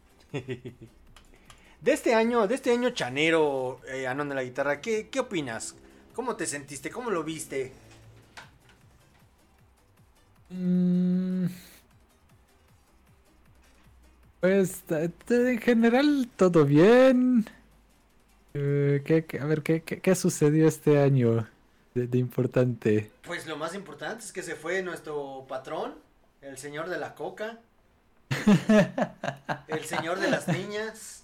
De este año, de este año chanero, eh, Anon de la guitarra, ¿qué, ¿qué opinas? ¿Cómo te sentiste? ¿Cómo lo viste? Mm, pues ta- ta- en general todo bien. Eh, ¿qué- qué- a ver, ¿qué, qué, qué sucedió este año de, de importante? Pues lo más importante es que se fue nuestro patrón, el señor de la coca, el señor de las niñas,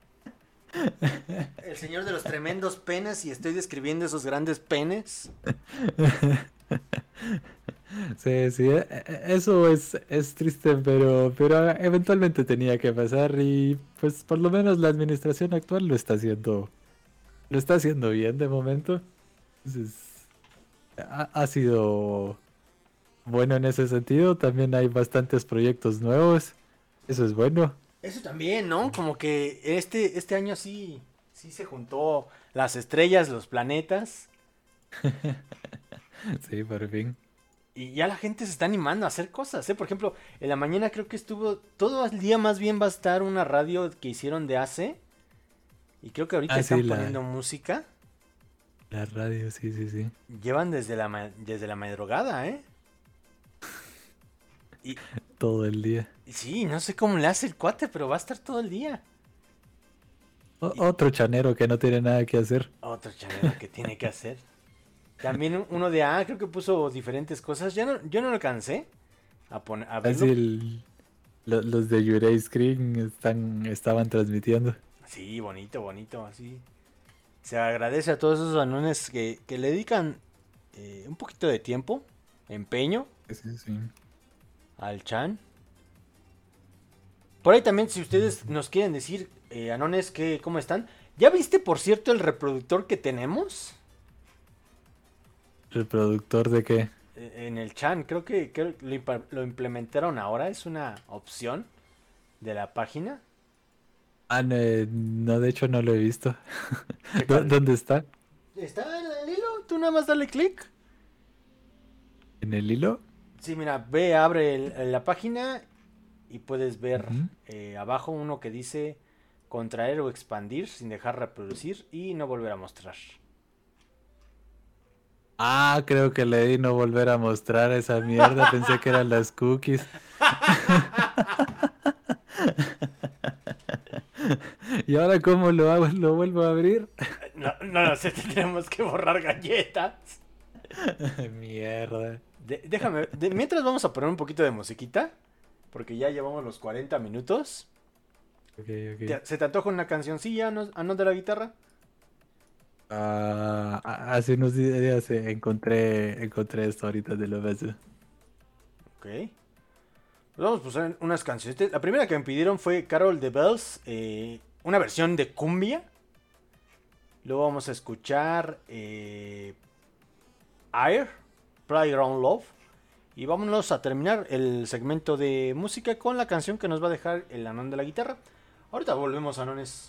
el señor de los tremendos penes, y estoy describiendo esos grandes penes. Sí, sí, e- e- eso es, es triste, pero, pero eventualmente tenía que pasar y pues por lo menos la administración actual lo está haciendo, lo está haciendo bien de momento. Entonces, ha, ha sido bueno en ese sentido. También hay bastantes proyectos nuevos. Eso es bueno. Eso también, ¿no? Como que este, este año sí, sí se juntó las estrellas, los planetas. Sí, por fin. Y ya la gente se está animando a hacer cosas, ¿eh? Por ejemplo, en la mañana creo que estuvo, todo el día más bien va a estar una radio que hicieron de A C E. Y creo que ahorita Ah, están sí, la, poniendo música. la radio, sí, sí, sí. Llevan desde la, ma- desde la madrugada, ¿eh? Y, Todo el día. y sí, no sé cómo le hace el cuate, pero va a estar todo el día. O- otro chanero que no tiene nada que hacer. Otro chanero que tiene que hacer. También un- uno de A, creo que puso diferentes cosas. Ya no, yo no lo alcancé a, poner, a verlo. Así el, lo- los de Yurei Screen están, estaban transmitiendo. Sí, bonito, bonito, así. Se agradece a todos esos anones que, que le dedican eh, un poquito de tiempo, empeño Sí, sí. al Chan. Por ahí también, si ustedes nos quieren decir, eh, anones, que, ¿cómo están? ¿Ya viste, por cierto, el reproductor que tenemos? ¿Reproductor de qué? Eh, En el Chan, creo que, creo que lo, impa- lo implementaron ahora, es una opción de la página. Ah, no, eh, no, de hecho no lo he visto. ¿Qué ¿Dó- tal? ¿Dónde está? Está en el hilo, tú nada más dale clic. ¿En el hilo? Sí, mira, ve, abre el- la página y puedes ver Ujú. eh, abajo uno que dice contraer o expandir sin dejar reproducir y no volver a mostrar. Ah, creo que le di no volver a mostrar esa mierda. Pensé que eran las cookies. ¿Y ahora cómo lo hago? ¿Lo vuelvo a abrir? No, no, no sé, tenemos que borrar galletas. Mierda. De- déjame, de- mientras vamos a poner un poquito de musiquita, porque ya llevamos los cuarenta minutos. Ok, ok. ¿Te- ¿Se te antoja una cancioncilla, no, a no de la guitarra? Ah, a- hace unos días eh, encontré, encontré esto ahorita de lo beso. Ok. Pues vamos a usar unas canciones. La primera que me pidieron fue Carol de Bells, eh, una versión de cumbia. Luego vamos a escuchar eh, Air, Playground Love. Y vámonos a terminar el segmento de música con la canción que nos va a dejar el Anón de la guitarra. Ahorita volvemos, Anones.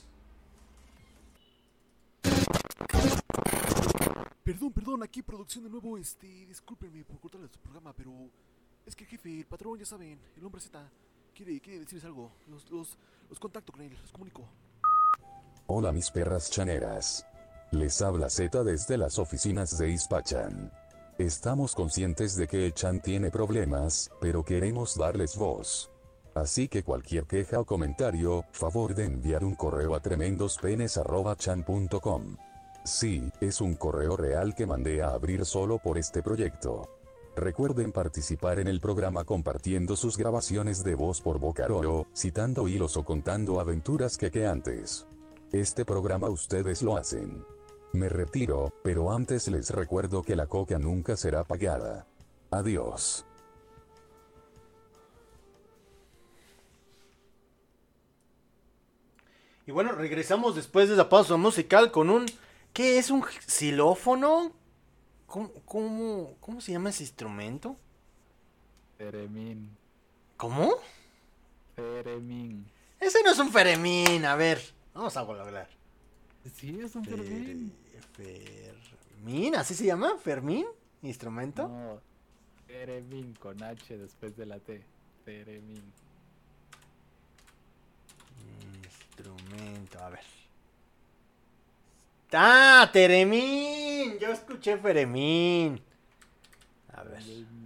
Perdón, perdón, aquí producción de nuevo, este, discúlpenme por cortarles su programa, pero es que el jefe, el patrón, ya saben, el hombre Z, quiere, quiere decirles algo, los, los, los contacto con él, los comunico. Hola mis perras chaneras. Les habla Z desde las oficinas de Ispachan. Estamos conscientes de que el Chan tiene problemas, pero queremos darles voz. Así que cualquier queja o comentario, favor de enviar un correo a tremendospenes arroba chan punto com. Sí, es un correo real que mandé a abrir solo por este proyecto. Recuerden participar en el programa compartiendo sus grabaciones de voz por Bocaroro, citando hilos o contando aventuras que que antes. Este programa ustedes lo hacen. Me retiro, pero antes les recuerdo que la coca nunca será pagada. Adiós. Y bueno, regresamos después de la pausa musical con un... ¿Qué es un xilófono? ¿Cómo, cómo, cómo se llama ese instrumento? Feremín. ¿Cómo? Feremín. Ese no es un feremín, a ver. Vamos a hablar. Sí, es un Feremín. Fermín, ¿así se llama? ¿Fermín? ¿Instrumento? No, Feremín con H después de la T. Feremín. Instrumento, a ver. ¡Ah! ¡Teremín! Yo escuché Feremín. A ver.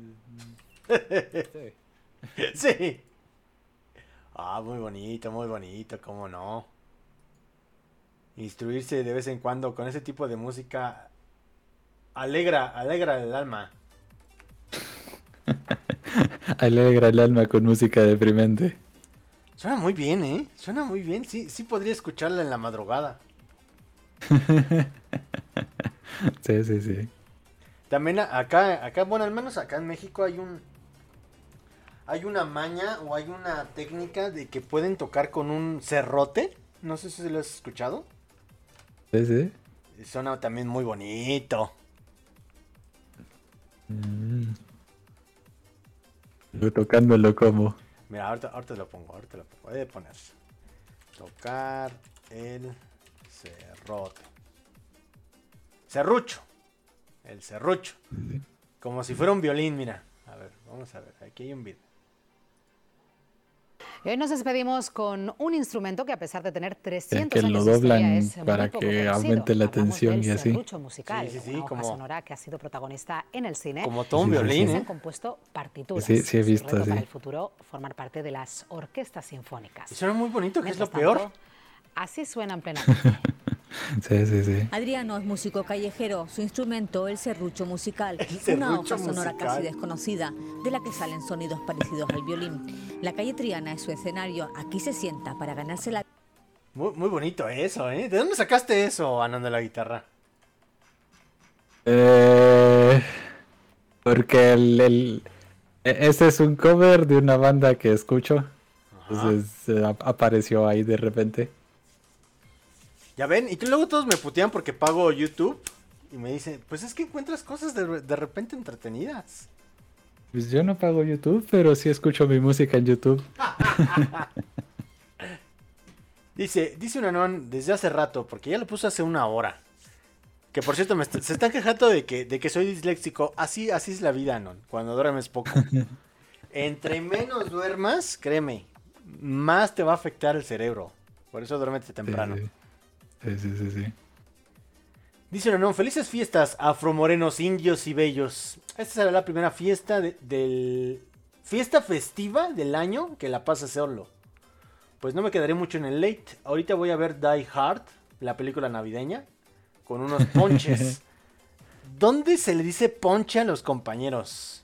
Sí. Sí. Ah, muy bonito, muy bonito, cómo no. Instruirse de vez en cuando con ese tipo de música alegra, alegra el alma. Alegra el alma con música deprimente. Suena muy bien, ¿eh? Suena muy bien. Sí, sí podría escucharla en la madrugada. Sí, sí, sí. También a- acá, acá, bueno, al menos acá en México hay un... Hay una maña o hay una técnica de que pueden tocar con un serrote. No sé si lo has escuchado. Sí, sí. Y suena también muy bonito. Mm. Yo tocándolo como. Mira, ahorita, ahorita lo pongo, ahorita lo pongo. Voy a poner. Tocar el serrote. Serrucho. El serrucho. Como si fuera un violín, mira. A ver, vamos a ver. Aquí hay un video. Y hoy nos despedimos con un instrumento que, a pesar de tener trescientos que lo años de historia, doblan es muy para poco que conocido. aumente la Hablamos tensión del y así. serrucho musical, Sí, sí, sí, una hoja como- sonora que ha sido protagonista en el cine. Como todo un Sí, sí, violín, Se ¿eh? han compuesto partituras. Sí, sí he Su visto, reto sí. para el futuro, formar parte de las orquestas sinfónicas. Y suena muy bonito, que es lo Mientras peor. tanto, así suenan plenamente. Sí, sí, sí. Adriano es músico callejero, su instrumento el serrucho musical, El una serrucho hoja sonora musical. casi desconocida, de la que salen sonidos parecidos al violín. La calle Triana es su escenario, aquí se sienta para ganarse la... Muy, muy bonito eso, ¿eh? ¿De dónde sacaste eso, Anón de la guitarra? Eh, porque el, el- e- este es un cover de una banda que escucho. Entonces eh, ap- apareció ahí de repente. Ya ven, y que luego todos me putean porque pago YouTube. Y me dicen, pues es que encuentras cosas de, de repente entretenidas. Pues yo no pago YouTube, pero sí escucho mi música en YouTube. Dice, dice un Anón desde hace rato, porque ya lo puso hace una hora. Que por cierto, me est- se están quejando de que, de que soy disléxico. Así, así es la vida, Anón, cuando duermes poco. Entre menos duermas, créeme, más te va a afectar el cerebro. Por eso duérmete temprano. Sí, sí, sí, sí, sí. Dice un Anón, felices fiestas, afromorenos, indios y bellos. Esta será la primera fiesta de- del... Fiesta festiva del año que la pasa solo. Pues no me quedaré mucho en el late. Ahorita voy a ver Die Hard, la película navideña, con unos ponches. ¿Dónde se le dice ponche a los compañeros?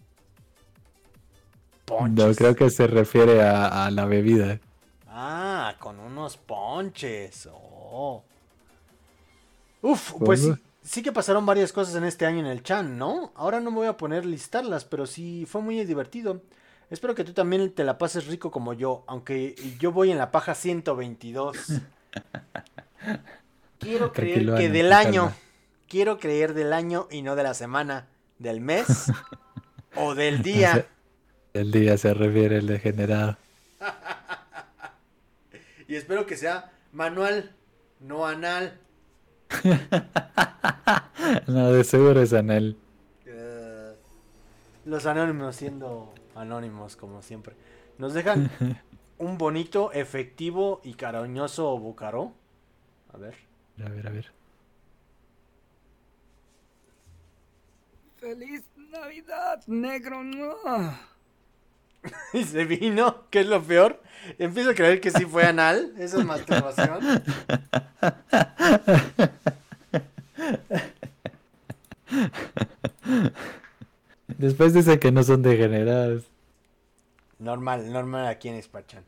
Ponches. No, creo que se refiere a, a la bebida. Ah, con unos ponches. Oh. Uf, pues sí, ¿Cómo? sí que pasaron varias cosas en este año en el Chan, ¿no? Ahora no me voy a poner a listarlas, pero sí fue muy divertido. Espero que tú también te la pases rico como yo, aunque yo voy en la paja ciento veintidós. Quiero creer Tranquilo, que Ana, del con año, calma. quiero creer del año y no de la semana, del mes o del día. El día se refiere el degenerado. Y espero que sea manual, no anal. No, de seguro es anal. Eh, los anónimos siendo anónimos, como siempre. Nos dejan un bonito, efectivo y cariñoso bucaró. A ver. A ver, a ver. ¡Feliz Navidad, negro! No. Y se vino, que es lo peor. Empiezo a creer que sí fue anal. Esa es masturbación. Después dice que no son degenerados. Normal, normal aquí en Spachan.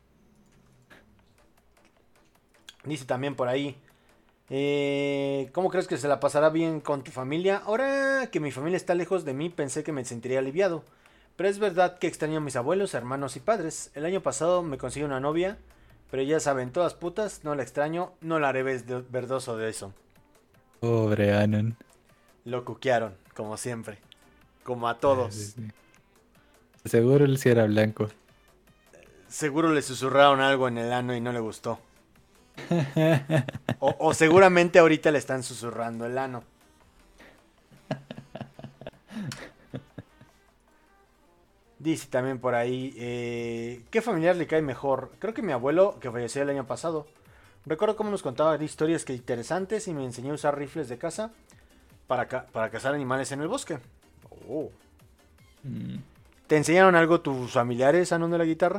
Dice también por ahí. Eh, ¿Cómo crees que se la pasará bien con tu familia? Ahora que mi familia está lejos de mí, pensé que me sentiría aliviado. Pero es verdad que extraño a mis abuelos, hermanos y padres. El año pasado me conseguí una novia, pero ya saben, todas putas, no la extraño, no la haré vez- verdoso de eso. Pobre Anon. Lo cuquearon, como siempre. Como a todos. Sí, sí. Seguro él sí era blanco. Seguro le susurraron algo en el ano y no le gustó. O, o seguramente ahorita le están susurrando el ano. Dice también por ahí, eh, ¿qué familiar le cae mejor? Creo que mi abuelo, que falleció el año pasado. Recuerdo cómo nos contaba historias que interesantes y me enseñó a usar rifles de caza para, ca- para cazar animales en el bosque. Oh. Mm. ¿Te enseñaron algo tus familiares, Anón de la guitarra?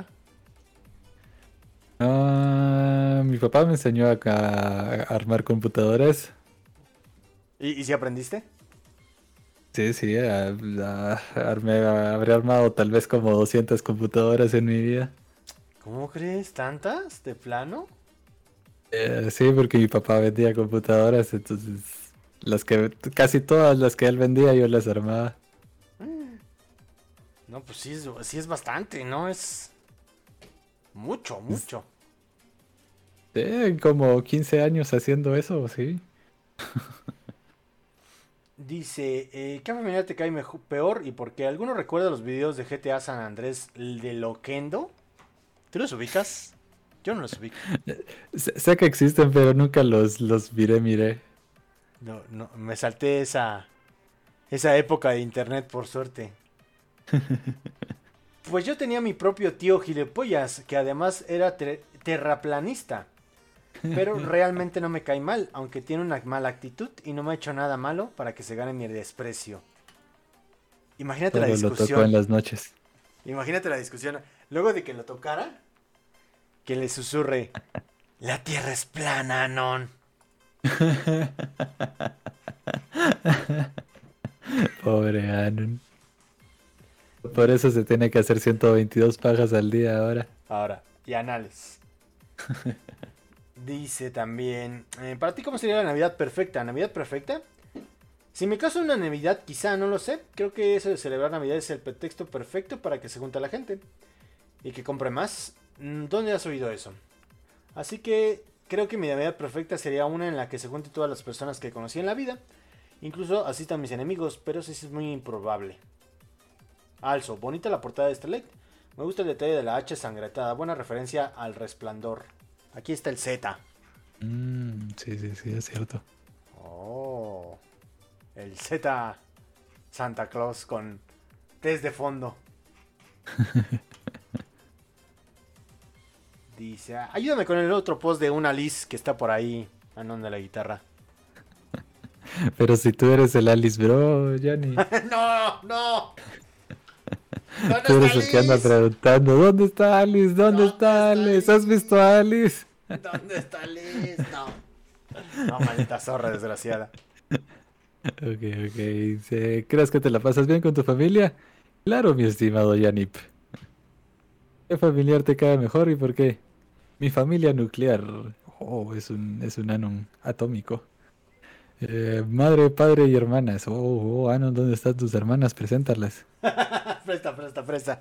Ah, mi papá me enseñó a, a armar computadoras. ¿Y, y si aprendiste? Sí, sí, a- a- armé- habré armado tal vez como doscientas computadoras en mi vida. ¿Cómo crees? ¿Tantas? ¿De plano? Eh, sí, porque mi papá vendía computadoras, entonces Las que, casi todas las que él vendía yo las armaba. No, pues sí es, sí es bastante, ¿no? Es mucho, mucho. Sí, como quince años haciendo eso, sí. Dice, eh, ¿qué familiar te cae mejor, peor y por qué? ¿Alguno recuerda los videos de G T A San Andrés de Loquendo? ¿Tú los ubicas? Yo no los ubico. Sé, sé que existen, pero nunca los, los miré, miré. No, no, me salté esa, esa época de internet, por suerte. Pues yo tenía mi propio tío gilipollas, que además era ter- terraplanista. Pero realmente no me cae mal, aunque tiene una mala actitud y no me ha hecho nada malo para que se gane mi desprecio. Imagínate la Solo lo tocó en discusión. las noches. Imagínate la discusión. Luego de que lo tocara, que le susurre: la tierra es plana, Anon. Pobre Anon. Por eso se tiene que hacer ciento veintidós pajas al día ahora. Ahora, y anales. Dice también, eh, ¿para ti cómo sería la Navidad perfecta? ¿Navidad perfecta? Si me caso una Navidad, quizá, no lo sé. Creo que eso de celebrar Navidad es el pretexto perfecto para que se junte la gente. Y que compre más. ¿Dónde has oído eso? Así que creo que mi Navidad perfecta sería una en la que se junten todas las personas que conocí en la vida. Incluso asistan mis enemigos, pero eso sí es muy improbable. Also, bonita la portada de este Light. Me gusta el detalle de la H sangretada. Buena referencia al Resplandor. Aquí está el Z. Mm, sí, sí, sí, es cierto. Oh. El Z Santa Claus con test de fondo. Dice, ayúdame con el otro post de una Liz que está por ahí. Anon de la guitarra. Pero si tú eres el Alice Bro, Johnny. no, no. Tú eres el que anda preguntando, ¿dónde está Alice? ¿Dónde, ¿Dónde está, está Alice? Alice? ¿Has visto a Alice? ¿Dónde está Alice? No. No, maldita zorra desgraciada. Ok, ok. Dice, ¿crees que te la pasas bien con tu familia? Claro, mi estimado Yanip. ¿Qué familiar te cae mejor y por qué? Mi familia nuclear. Oh, es un, es un Anon atómico. Eh, madre, padre y hermanas. Oh, oh, Anon, ¿dónde están tus hermanas? Preséntalas. Presta, presta, presta.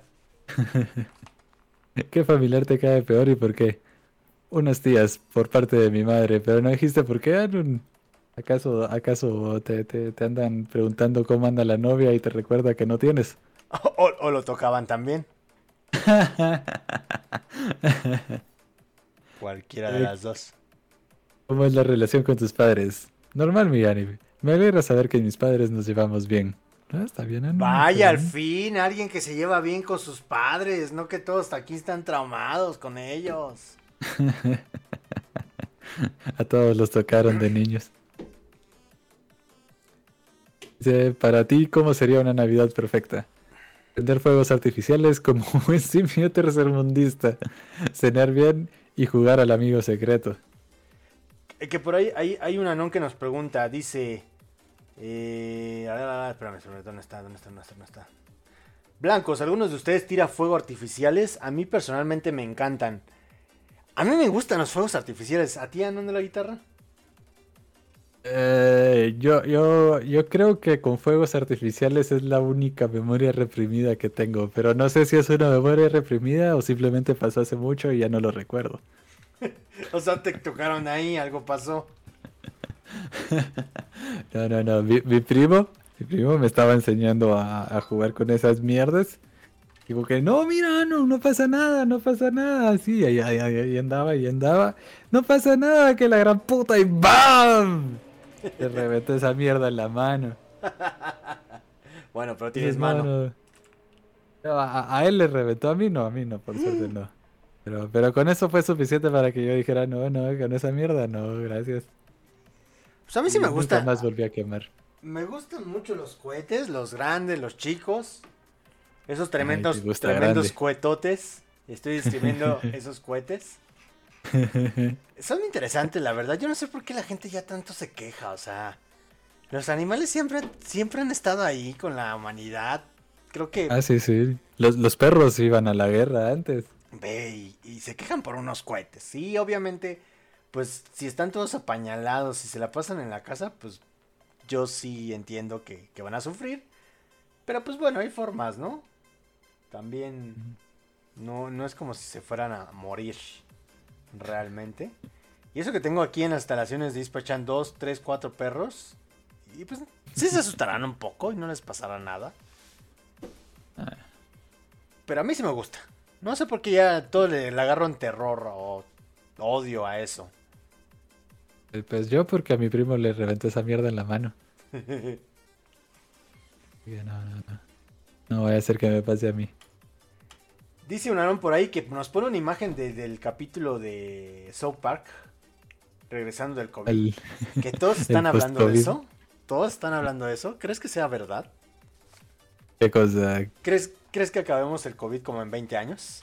¿Qué familiar te cae peor y por qué? Unas tías por parte de mi madre, pero no dijiste por qué, Anon. ¿Acaso, acaso te, te, te andan preguntando cómo anda la novia y te recuerda que no tienes? O, o lo tocaban también. Cualquiera de las dos. ¿Cómo es la relación con tus padres? Normal, mi Yanni. Me alegra saber que mis padres nos llevamos bien. Ah, está bien, Anon. Vaya, al bien. fin, alguien que se lleva bien con sus padres, no que todos aquí están traumados con ellos. A todos los tocaron de niños. Dice, para ti, ¿cómo sería una Navidad perfecta? Prender fuegos artificiales como un simio tercermundista, cenar bien y jugar al amigo secreto. Que por ahí hay, hay un Anon que nos pregunta, dice... Eh, a ver, a ver, espérame, espérame, ¿dónde está? ¿Dónde está? ¿Dónde está? ¿Dónde está? Blancos, ¿algunos de ustedes tiran fuegos artificiales? A mí personalmente me encantan. A mí me gustan los fuegos artificiales. ¿A ti, Anon de la guitarra? Eh, yo, yo, yo creo que con fuegos artificiales es la única memoria reprimida que tengo, pero no sé si es una memoria reprimida o simplemente pasó hace mucho y ya no lo recuerdo. O sea, te tocaron ahí, algo pasó. No, no, no, mi, mi primo, mi primo me estaba enseñando a, a jugar con esas mierdas. Digo que no, mira, no, no pasa nada, no pasa nada. Sí, ahí, ahí, ahí, ahí andaba, ahí andaba. No pasa nada, que la gran puta y ¡bam! Te reventó esa mierda en la mano. Bueno, pero tienes Dices, mano. no, no. A, a él le reventó, a mí no, a mí no, por suerte no. Pero, pero con eso fue suficiente para que yo dijera, no, no, con esa mierda, no, gracias. Pues a mí sí Y me nunca gusta. más volví a quemar. Me gustan mucho los cohetes, los grandes, los chicos. Esos Ay, tremendos, te gusta tremendos grande. cohetotes. Estoy describiendo esos cohetes. Son interesantes, la verdad. Yo no sé por qué la gente ya tanto se queja. O sea, los animales siempre, siempre han estado ahí con la humanidad. Creo que Ah, sí, sí. Los, los perros iban a la guerra antes. ve y, y se quejan por unos cohetes. Sí, obviamente, pues si están todos apañalados y se la pasan en la casa, pues yo sí entiendo que, que van a sufrir. Pero pues bueno, hay formas, ¿no? También no, no es como si se fueran a morir realmente. Y eso que tengo aquí en las instalaciones de Ispachan, dos, tres, cuatro perros. Y pues sí se asustarán un poco y no les pasará nada. Pero a mí sí me gusta. No sé por qué ya todo le, le agarro en terror o odio a eso. Pues yo porque a mi primo le reventó esa mierda en la mano. No, no, no. No voy a hacer que me pase a mí. Dice un Aaron por ahí que nos pone una imagen de, del capítulo de South Park. Regresando del COVID. El, que todos están hablando de eso. Todos están hablando de eso. ¿Crees que sea verdad? ¿Qué cosa? ¿Crees, ¿crees que acabemos el COVID como en veinte años?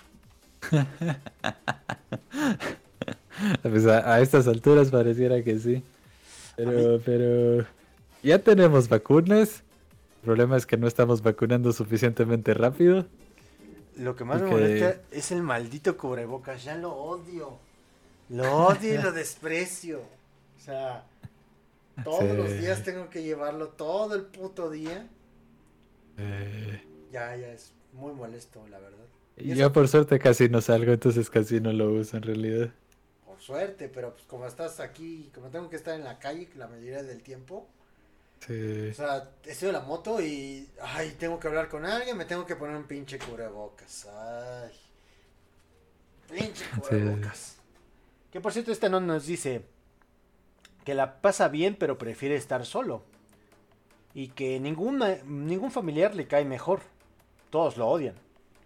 Pues a, a estas alturas pareciera que sí. Pero, pero ya tenemos vacunas. El problema es que no estamos vacunando suficientemente rápido. Lo que más me que... molesta es el maldito cubrebocas. Ya lo odio. Lo odio y lo desprecio. O sea, todos sí. los días tengo que llevarlo todo el puto día. Eh... Ya, ya es muy molesto, la verdad. Y yo por suerte casi no salgo, entonces casi no lo uso en realidad. Por suerte, pero pues como estás aquí, como tengo que estar en la calle la mayoría del tiempo. Sí. O sea, estoy en la moto y ay, tengo que hablar con alguien, me tengo que poner un pinche cubrebocas. Ay. Pinche cubrebocas. Sí. Que por cierto, este no nos dice que la pasa bien, pero prefiere estar solo. Y que ningún, ningún familiar le cae mejor. Todos lo odian.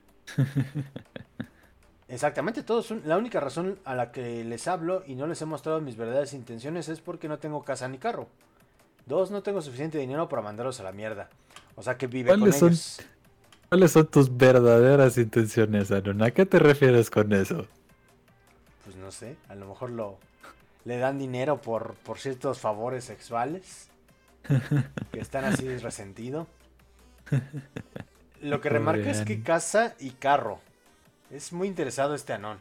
Exactamente, todos. La única razón a la que les hablo y no les he mostrado mis verdaderas intenciones es porque no tengo casa ni carro. Dos, no tengo suficiente dinero para mandarlos a la mierda. O sea que vive con ellos. Son, ¿Cuáles son tus verdaderas intenciones, Aaron? ¿A qué te refieres con eso? Pues no sé, a lo mejor lo le dan dinero por, por ciertos favores sexuales que están así resentido. Lo que remarca es que casa y carro. Es muy interesado este Anón.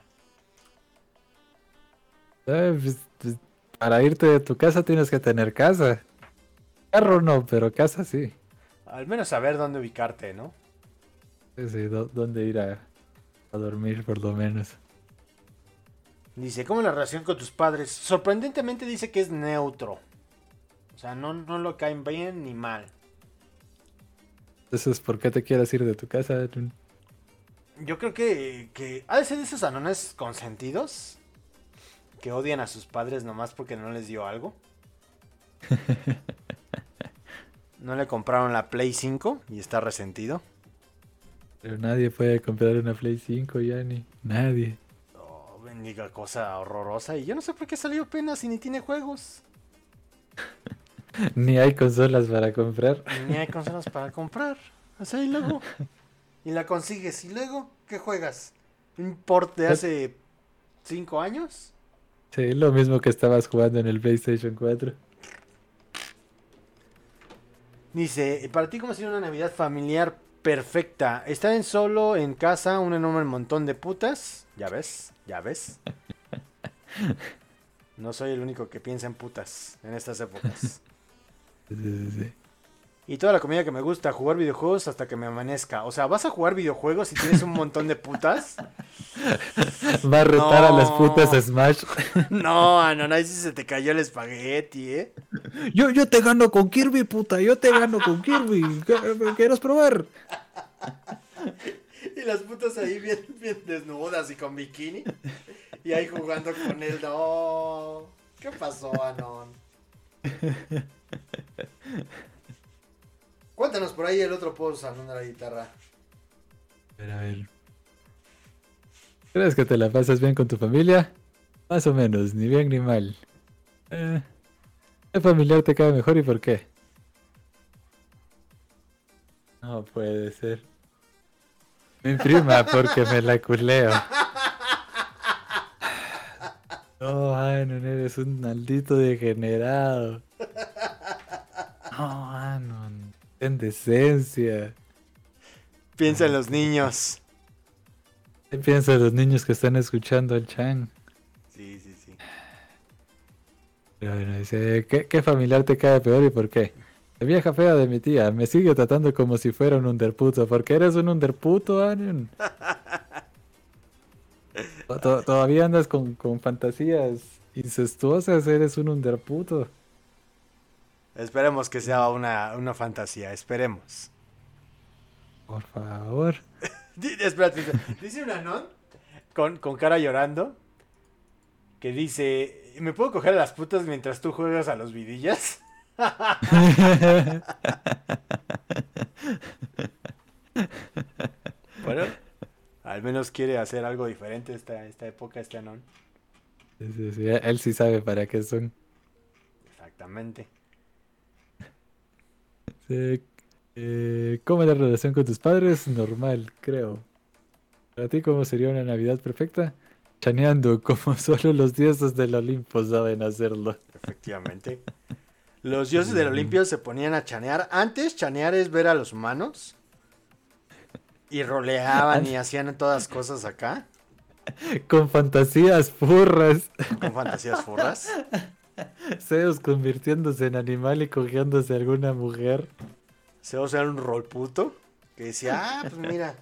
Eh, pues, pues, para irte de tu casa tienes que tener casa. Carro no, pero casa sí. Al menos saber dónde ubicarte, ¿no? Sí, sí, do- dónde ir a, a dormir por lo menos. Dice, ¿cómo es la relación con tus padres? Sorprendentemente dice que es neutro. O sea, no, no lo caen bien ni mal. Entonces, ¿por qué te quieres ir de tu casa? Yo creo que, que ha de ser de esos anones consentidos que odian a sus padres nomás porque no les dio algo. No le compraron la Play cinco y está resentido. Pero nadie puede comprar una Play cinco, Yanni. Nadie. Oh, bendiga cosa horrorosa. Y yo no sé por qué salió apenas y ni tiene juegos. Ni hay consolas para comprar. Ni hay consolas para comprar. O sea, y luego... Y la consigues. ¿Y luego qué juegas? ¿Un port de hace cinco años? Sí, lo mismo que estabas jugando en el PlayStation cuatro. Dice, para ti, ¿cómo sería una Navidad familiar perfecta? Estar en solo, en casa, un enorme montón de putas. Ya ves, ya ves. No soy el único que piensa en putas en estas épocas. Sí, sí, sí. Y toda la comida que me gusta, jugar videojuegos hasta que me amanezca. O sea, ¿vas a jugar videojuegos si tienes un montón de putas? Va a retar no. a las putas a Smash. No, Anon, ahí sí se te cayó el espagueti, ¿eh? Yo, yo te gano con Kirby, puta. Yo te gano con Kirby. ¿Quieres probar? Y las putas ahí bien, bien desnudas y con bikini. Y ahí jugando con él. No. ¿Qué pasó, Anon? Cuéntanos por ahí el otro post, Anon, de la guitarra. A ver, a ver. ¿Crees que te la pasas bien con tu familia? Más o menos, ni bien ni mal. Eh, ¿Qué familiar te cae mejor y por qué? No puede ser. Mi prima, porque me la culeo. No, Anon, eres un maldito degenerado. No, Anon, ten decencia. Piensa en los niños. ¿Qué piensa en los niños que están escuchando al Chan? Sí, sí, sí. Pero bueno, dice, ¿qué, ¿qué familiar te cae peor y por qué? La vieja fea de mi tía me sigue tratando como si fuera un underputo. ¿Por qué eres un underputo, Aaron? To- Todavía andas con, con fantasías incestuosas, eres un underputo. Esperemos que sea una, una fantasía, esperemos. Por favor. Di- Espérate, dice, dice un anón con, con cara llorando que dice, ¿me puedo coger a las putas mientras tú juegas a los vidillas? Bueno, al menos quiere hacer algo diferente esta, esta época, este anón. Sí, sí, sí, él sí sabe para qué son. Exactamente. Sí, eh, ¿cómo es la relación con tus padres? Normal, creo. ¿Para ti cómo sería una Navidad perfecta? Chaneando, como solo los dioses del Olimpo saben hacerlo. Efectivamente. Los dioses del Olimpio se ponían a chanear. Antes, chanear es ver a los humanos. Y roleaban y hacían todas cosas acá. Con fantasías furras. Con fantasías furras. Zeus convirtiéndose en animal y cogiéndose a alguna mujer. Zeus era un rol puto. Que decía, ah, pues mira.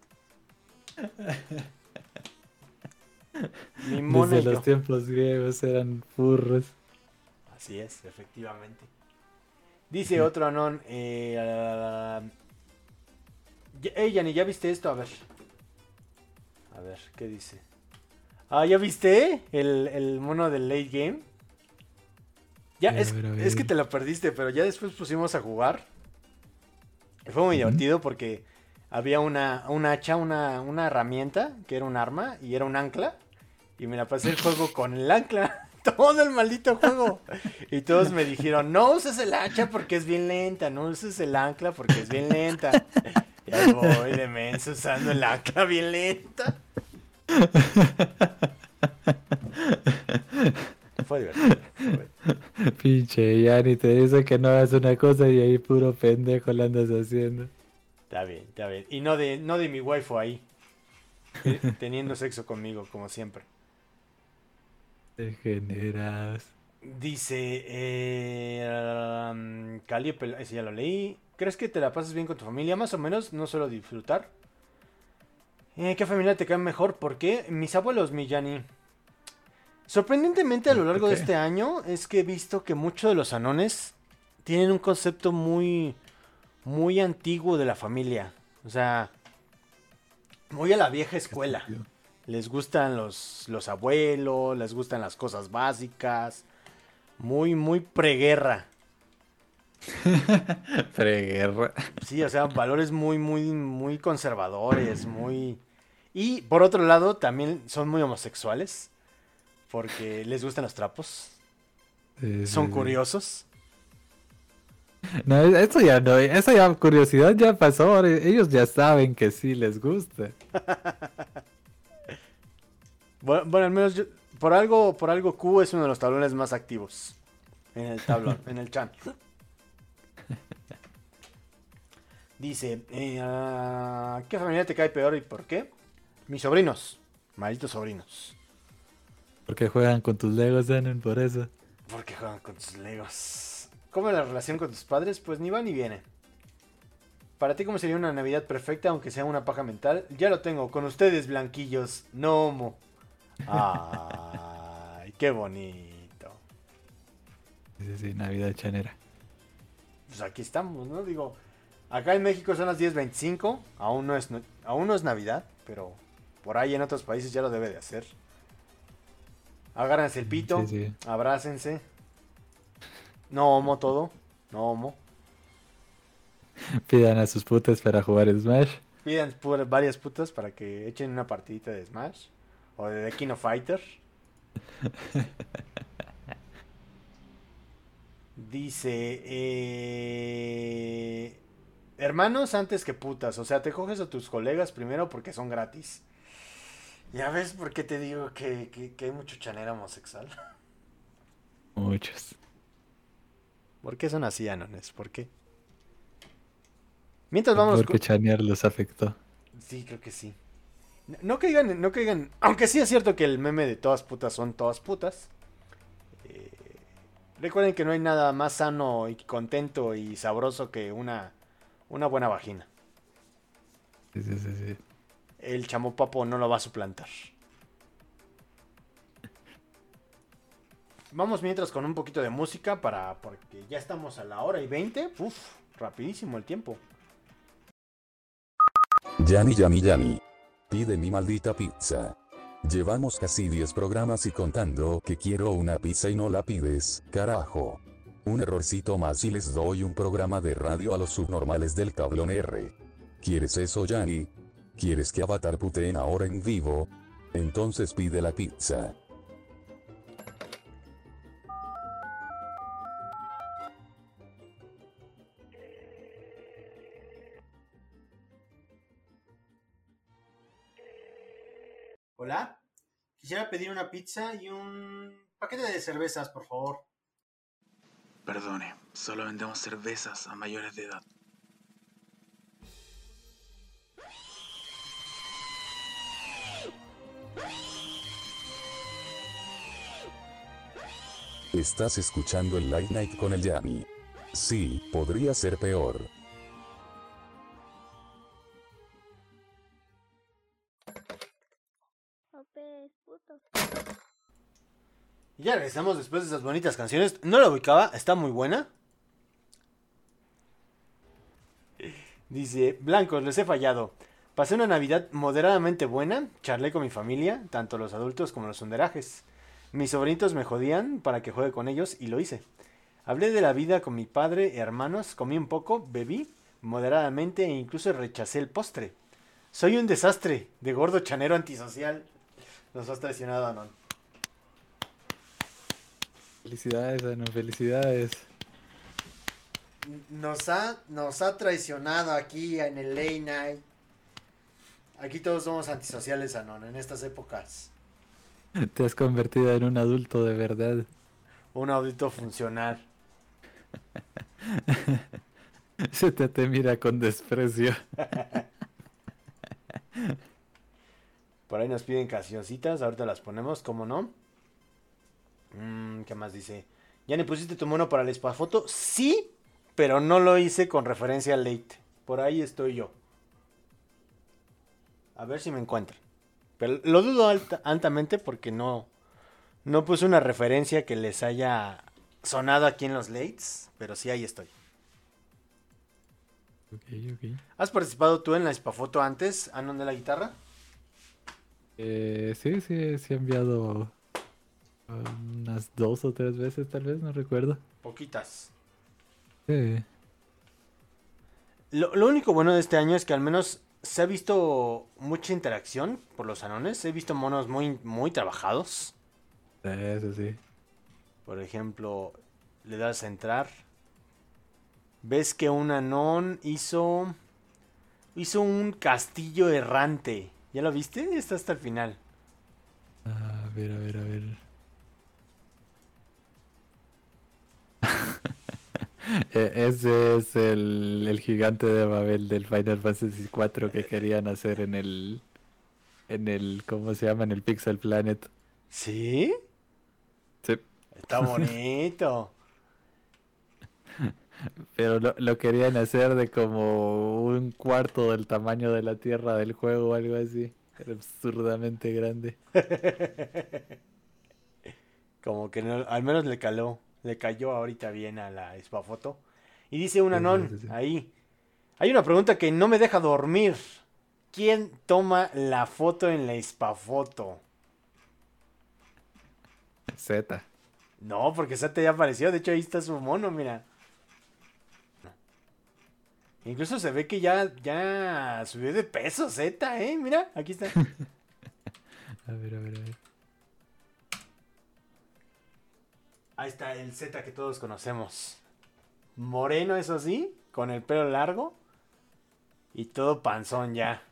Mi mona Desde y los yo. tiempos griegos eran furros. Así es, efectivamente. Dice otro anón. Eh, ah, ya- Ey, Yanni, ¿ya viste esto? A ver. A ver, ¿qué dice? Ah, ¿ya viste el, el mono del late game? Ya, A es, ver, a ver. es que te lo perdiste, pero ya después pusimos a jugar. Y fue muy Ujú. divertido porque había una, un hacha, una, una herramienta, que era un arma, y era un ancla. Y me la pasé el juego con el ancla. Todo el maldito juego. Y todos me dijeron, no uses el hacha porque es bien lenta, no uses el ancla porque es bien lenta. Y ahí voy de menso usando el ancla bien lenta. Fue divertido. fue divertido. Pinche Yanni te dice que no hagas una cosa y ahí puro pendejo la andas haciendo. Está bien, está bien. Y no de, no de mi waifu ahí. eh, Teniendo sexo conmigo, como siempre. Degenerados. Dice, eh, um, Cali, Pel- ese ya lo leí. ¿Crees que te la pasas bien con tu familia? Más o menos, no suelo disfrutar. Eh, ¿Qué familia te cae mejor? ¿Por qué? Mis abuelos, mi Yanni. Sorprendentemente a lo largo de Ok. este año es que he visto que muchos de los anones tienen un concepto muy, muy antiguo de la familia. O sea, muy a la vieja escuela. Les gustan los, los abuelos, les gustan las cosas básicas. Muy, muy preguerra. Preguerra. Sí, o sea, valores muy, muy, muy conservadores, muy... Y por otro lado, también son muy homosexuales. Porque les gustan los trapos. Sí, Son sí, sí. curiosos. No, eso ya no, esa ya curiosidad ya pasó. ahora Ellos ya saben que sí les gusta. Bueno, bueno, al menos yo- por algo, por algo Q es uno de los tablones más activos. En el tablón, en el chan. Dice, eh, ah, ¿qué familia te cae peor y por qué? Mis sobrinos. Malditos sobrinos. Porque juegan con tus Legos, Danon, por eso. Porque juegan con tus legos. ¿Cómo es la relación con tus padres? Pues ni va ni viene. Para ti, ¿cómo sería una Navidad perfecta, aunque sea una paja mental? Ya lo tengo, con ustedes, blanquillos. No homo. Ay, qué bonito. Sí, sí, sí, Navidad chanera. Pues aquí estamos, ¿no? Digo, acá en México son las diez veinticinco. Aún no es, no- aún no es Navidad, pero por ahí en otros países ya lo debe de hacer. Agárrense el pito, Sí, sí. abrácense. No homo todo, no homo. Pidan a sus putas para jugar Smash. Pidan pu- varias putas para que echen una partidita de Smash o de The King of Fighter. Dice, eh, hermanos antes que putas, o sea, te coges a tus colegas primero porque son gratis. Ya ves por qué te digo que, que, que hay mucho chanera homosexual. Muchos. ¿Por qué son así, Anones? ¿Por qué? Mientras vamos... Porque chanear los afectó. Sí, creo que sí. No, no caigan, no caigan. Aunque sí es cierto que el meme de todas putas son todas putas. eh, Recuerden que no hay nada más sano y contento y sabroso que una, una buena vagina. Sí, sí, sí, sí. El chamopapo no lo va a suplantar. Vamos mientras con un poquito de música para porque ya estamos a la hora y veinte. Uf, rapidísimo el tiempo. Yanni, Yanni, Yanni. Pide mi maldita pizza. Llevamos casi diez programas y contando que quiero una pizza y no la pides, carajo. Un errorcito más y les doy un programa de radio a los subnormales del tablón R. ¿Quieres eso, Yanni? ¿Quieres que Avatar puteen ahora en vivo? Entonces pide la pizza. Hola, quisiera pedir una pizza y un paquete de cervezas, por favor. Perdone, solo vendemos cervezas a mayores de edad. Estás escuchando el Late Night con el Yami. Sí, podría ser peor. Y ya regresamos después de esas bonitas canciones. No la ubicaba, está muy buena. Dice, blancos, les he fallado. Pasé una Navidad moderadamente buena, charlé con mi familia, tanto los adultos como los underajes. Mis sobrinitos me jodían para que juegue con ellos y lo hice. Hablé de la vida con mi padre, hermanos, comí un poco, bebí moderadamente e incluso rechacé el postre. Soy un desastre de gordo chanero antisocial. Nos has traicionado, Anon. Felicidades, Anon, felicidades. Nos ha, nos ha traicionado aquí en el Late Night. Aquí todos somos antisociales, Anon, en estas épocas. Te has convertido en un adulto de verdad. Un adulto funcional. Se te, te mira con desprecio. Por ahí nos piden cancioncitas, ahorita las ponemos, ¿cómo no? Mm, ¿Qué más dice? ¿Ya ni pusiste tu mono para el espafoto? Sí, pero no lo hice con referencia al late. Por ahí estoy yo. A ver si me encuentran. Pero lo dudo alta, altamente porque no, no puse una referencia que les haya sonado aquí en los lates, pero sí ahí estoy. Ok, ok. ¿Has participado tú en la espafoto antes, Anon de la guitarra? Eh, sí, sí, sí he enviado unas dos o tres veces, tal vez, no recuerdo. Poquitas. Sí. Lo, lo único bueno de este año es que al menos se ha visto mucha interacción por los anones. He visto monos muy, muy trabajados. Eso sí. Por ejemplo, le das a entrar. Ves que un anón hizo... Hizo un castillo errante. ¿Ya lo viste? Está hasta el final. A ver, a ver, a ver. E- Ese es el, el gigante de Babel del Final Fantasy cuatro que querían hacer en el... En el... ¿Cómo se llama? En el Pixel Planet. ¿Sí? Sí. Está bonito. Pero lo, lo querían hacer de como un cuarto del tamaño de la tierra del juego o algo así. Era absurdamente grande. Como que no, al menos le caló. Le cayó ahorita bien a la espafoto. Y dice un anón Sí, sí, sí. ahí. Hay una pregunta que no me deja dormir. ¿Quién toma la foto en la espafoto? Z. No, porque Sate ya apareció. De hecho, ahí está su mono, mira. Incluso se ve que ya, ya subió de peso Z, ¿eh? Mira, aquí está. A ver, a ver, a ver. Ahí está el Z que todos conocemos. Moreno, eso sí, con el pelo largo. Y todo panzón ya.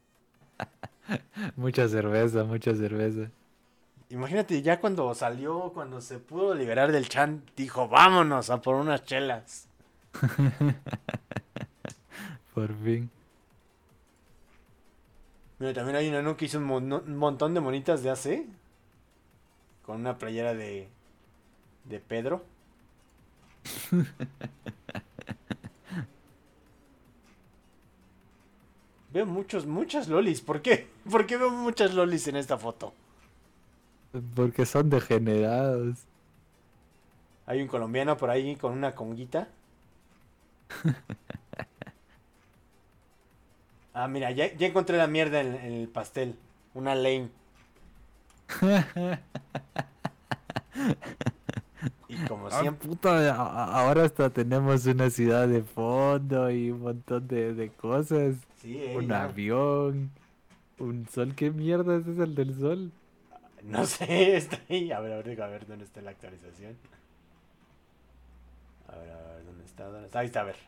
Mucha cerveza, mucha cerveza. Imagínate, ya cuando salió, cuando se pudo liberar del chan, dijo, vámonos a por unas chelas. Por fin. Mira, también hay uno que hizo un, mon- un montón de monitas de A C. Con una playera de, de Pedro. Veo muchos, muchas lolis. ¿Por qué? ¿Por qué veo muchas lolis en esta foto? Porque son degenerados. Hay un colombiano por ahí con una conguita. Ah, mira, ya, ya encontré la mierda en, en el pastel. Una lane. Y como Ah, siempre... puta, a- ahora hasta tenemos una ciudad de fondo y un montón de, de cosas. Sí, eh, Un ya. avión. Un sol. ¿Qué mierda es el del sol? No sé, está ahí. A ver, a ver, a ver dónde está la actualización. A ver, a ver, ¿dónde está? ¿Dónde está? Ahí está, a ver.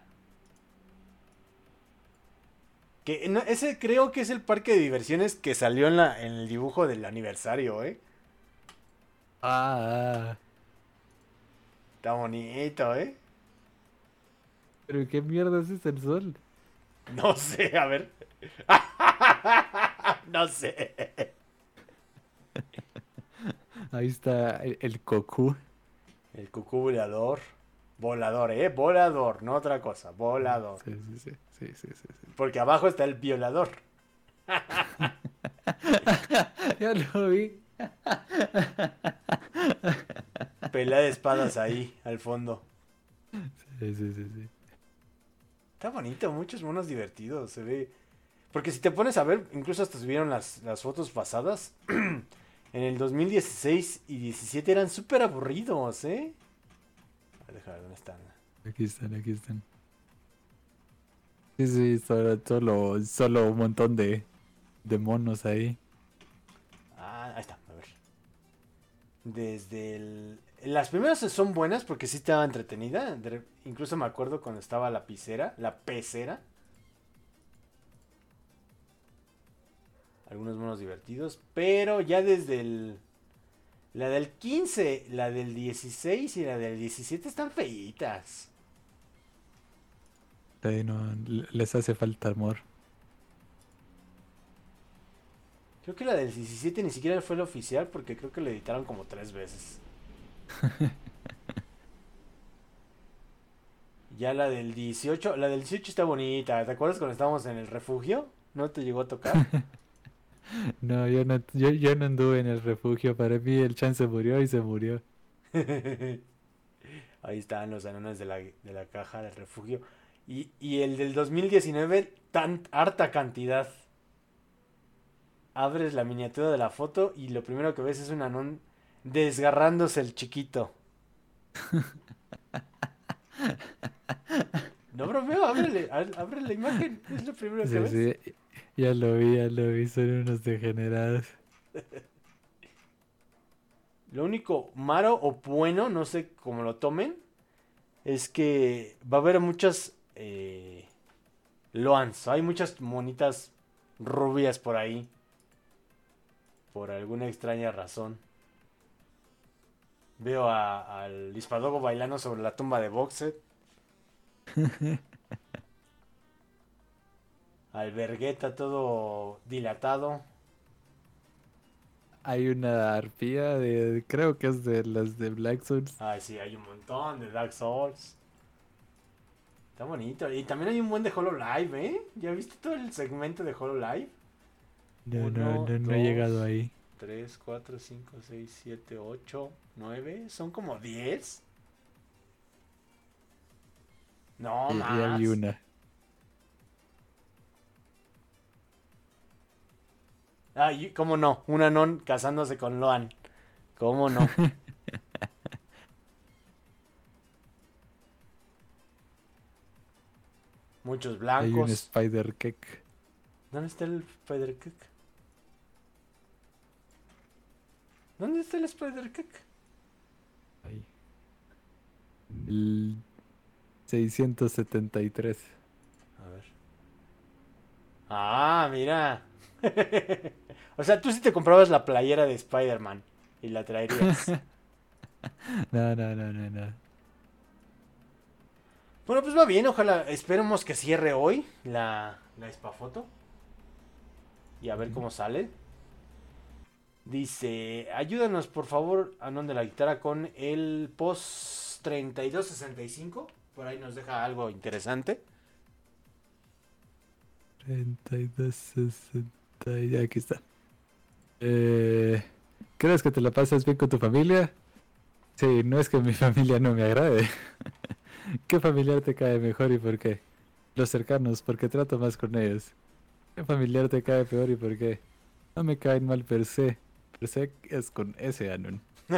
Que no, ese creo que es el parque de diversiones que salió en, la, en el dibujo del aniversario, ¿eh? Ah, ah. Está bonito, ¿eh? Pero ¿qué mierda es el sol? No sé, a ver. No sé. Ahí está el, el Goku. El cucú volador. Volador, ¿eh? Volador, no otra cosa. Volador. Sí, sí, sí, sí, sí, sí, sí. Porque abajo está el violador. Ya lo vi. Pelea de espadas ahí, al fondo. Sí, sí, sí, sí. Está bonito, muchos monos divertidos, se ve. Porque si te pones a ver, incluso hasta subieron las, las fotos pasadas. En el dos mil dieciséis y diecisiete eran súper aburridos, ¿eh? A ver, déjame ver dónde están. Aquí están, aquí están. Sí, sí, solo, solo, solo un montón de, de monos ahí. Ah, ahí está, a ver. Desde el... Las primeras son buenas porque sí estaba entretenida. De- Incluso me acuerdo cuando estaba la pecera, la pecera. Algunos monos divertidos. Pero ya desde el... La del quince, la del dieciséis y la del diecisiete están feitas. Ahí no, le- les hace falta amor. Creo que la del diecisiete ni siquiera fue la oficial porque creo que la editaron como tres veces. Ya la del dieciocho, la del dieciocho está bonita. ¿Te acuerdas cuando estábamos en el refugio? ¿No te llegó a tocar? No, yo no, yo, yo no anduve en el refugio. Para mí el Chan se murió y se murió. Ahí están los anones de la, de la caja del refugio. Y, y el del dos mil diecinueve, tan harta cantidad. Abres la miniatura de la foto y lo primero que ves es un anón desgarrándose el chiquito. No bromeo, ábrele, á- abre la imagen, es lo primero que Sí, ves. sí, ya lo vi, ya lo vi, son unos degenerados. Lo único malo o bueno, no sé cómo lo tomen, es que va a haber muchas eh, Loans. Hay muchas monitas rubias por ahí. Por alguna extraña razón. Veo a- al Hispadogo bailando sobre la tumba de Boxet. Al Vergueta todo dilatado. Hay una arpía de, creo que es de las de Black Souls. Ay, sí, hay un montón de Dark Souls. Está bonito. Y también hay un buen de HoloLive, ¿eh? ¿Ya viste todo el segmento de HoloLive? No, Uno, no, no, no he dos, llegado ahí. tres, cuatro, cinco, seis, siete, ocho, nueve. Son como diez. No, Y- más. Ya vi una. Ah, y- ¿cómo no? Un Anon casándose con Loan. ¿Cómo no? Muchos Hay un blancos. Spider Cake. ¿Dónde está el Spider Cook? ¿Dónde está el Spider Cook? Ahí. El seiscientos setenta y tres. A ver. Ah, mira. O sea, tú sí te comprabas la playera de Spider-Man y la traerías. No, no, no, no, no. Bueno, pues va bien, ojalá. Esperemos que cierre hoy la, la Spafoto. Y a ver cómo sale. Dice, ayúdanos por favor, Anon de la guitarra, con el post treinta y dos sesenta y cinco. Por ahí nos deja algo interesante. treinta y dos sesenta, ya aquí está. Eh, ¿Crees que te la pasas bien con tu familia? Sí, no es que mi familia no me agrade. ¿Qué familiar te cae mejor y por qué? Los cercanos, porque trato más con ellos. ¿Qué familiar te cae peor y por qué? No me caen mal per se. Per se es con ese Anon.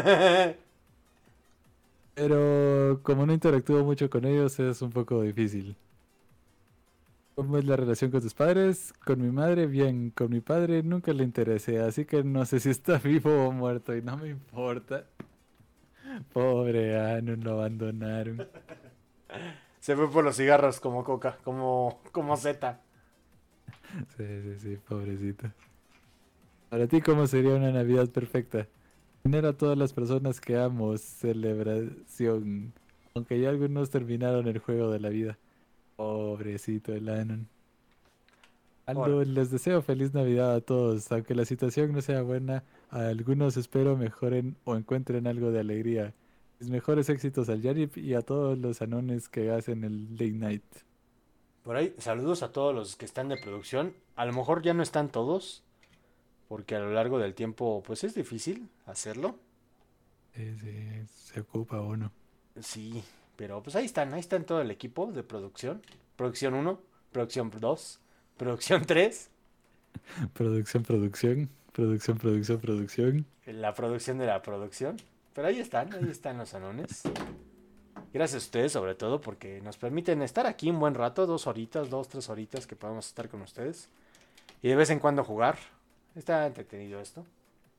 Pero como no interactúo mucho con ellos es un poco difícil. ¿Cómo es la relación con tus padres? Con mi madre, bien. Con mi padre nunca le interesé, así que no sé si está vivo o muerto y no me importa. Pobre Anon, lo abandonaron. Se fue por los cigarros como Coca, como, como Z. Sí, sí, sí, pobrecito. Para ti, ¿cómo sería una Navidad perfecta? Tener a todas las personas que amo, celebración. Aunque ya algunos terminaron el juego de la vida. Pobrecito el Anon. Aldo, les deseo feliz Navidad a todos. Aunque la situación no sea buena, a algunos espero mejoren o encuentren algo de alegría. Mis mejores éxitos al Yanip y a todos los anones que hacen el Late Night. Por ahí, saludos a todos los que están de producción. A lo mejor ya no están todos, porque a lo largo del tiempo, pues es difícil hacerlo. Sí, sí, se ocupa uno. Sí, pero pues ahí están, ahí están todo el equipo de producción. Producción uno, producción dos, producción tres. Producción, producción, producción, producción, producción. La producción de la producción. Pero ahí están, ahí están los anones. Gracias a ustedes sobre todo porque nos permiten estar aquí un buen rato, dos horitas, dos, tres horitas que podamos estar con ustedes. Y de vez en cuando jugar. Está entretenido esto.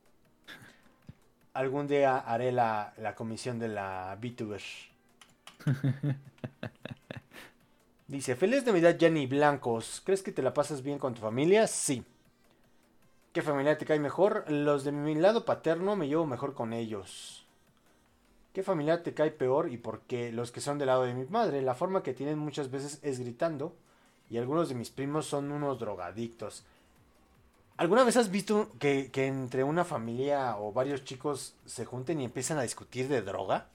Algún día haré la, la comisión de la VTuber. Dice, feliz Navidad Jenny Blancos. ¿Crees que te la pasas bien con tu familia? Sí. ¿Qué familia te cae mejor? Los de mi lado paterno me llevo mejor con ellos. ¿Qué familia te cae peor y por qué? Los que son del lado de mi madre. La forma que tienen muchas veces es gritando. Y algunos de mis primos son unos drogadictos. ¿Alguna vez has visto que, que entre una familia o varios chicos se junten y empiezan a discutir de droga?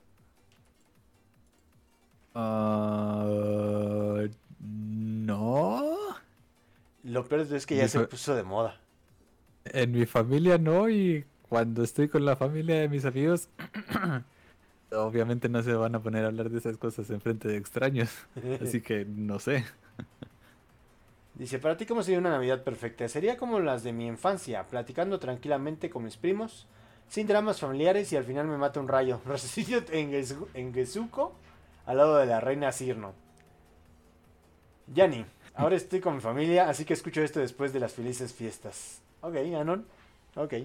Uh, no. Lo peor es que ya Mi se fa- puso de moda. En mi familia no, y cuando estoy con la familia de mis amigos, obviamente no se van a poner a hablar de esas cosas en frente de extraños. Así que no sé. Dice, para ti, ¿cómo sería una Navidad perfecta? Sería como las de mi infancia, platicando tranquilamente con mis primos, sin dramas familiares y al final me mata un rayo. Residió en, Gesu- en Gesuko, al lado de la reina Cirno. Yani, ahora estoy con mi familia, así que escucho esto después de las felices fiestas. Ok, Anon. Ok.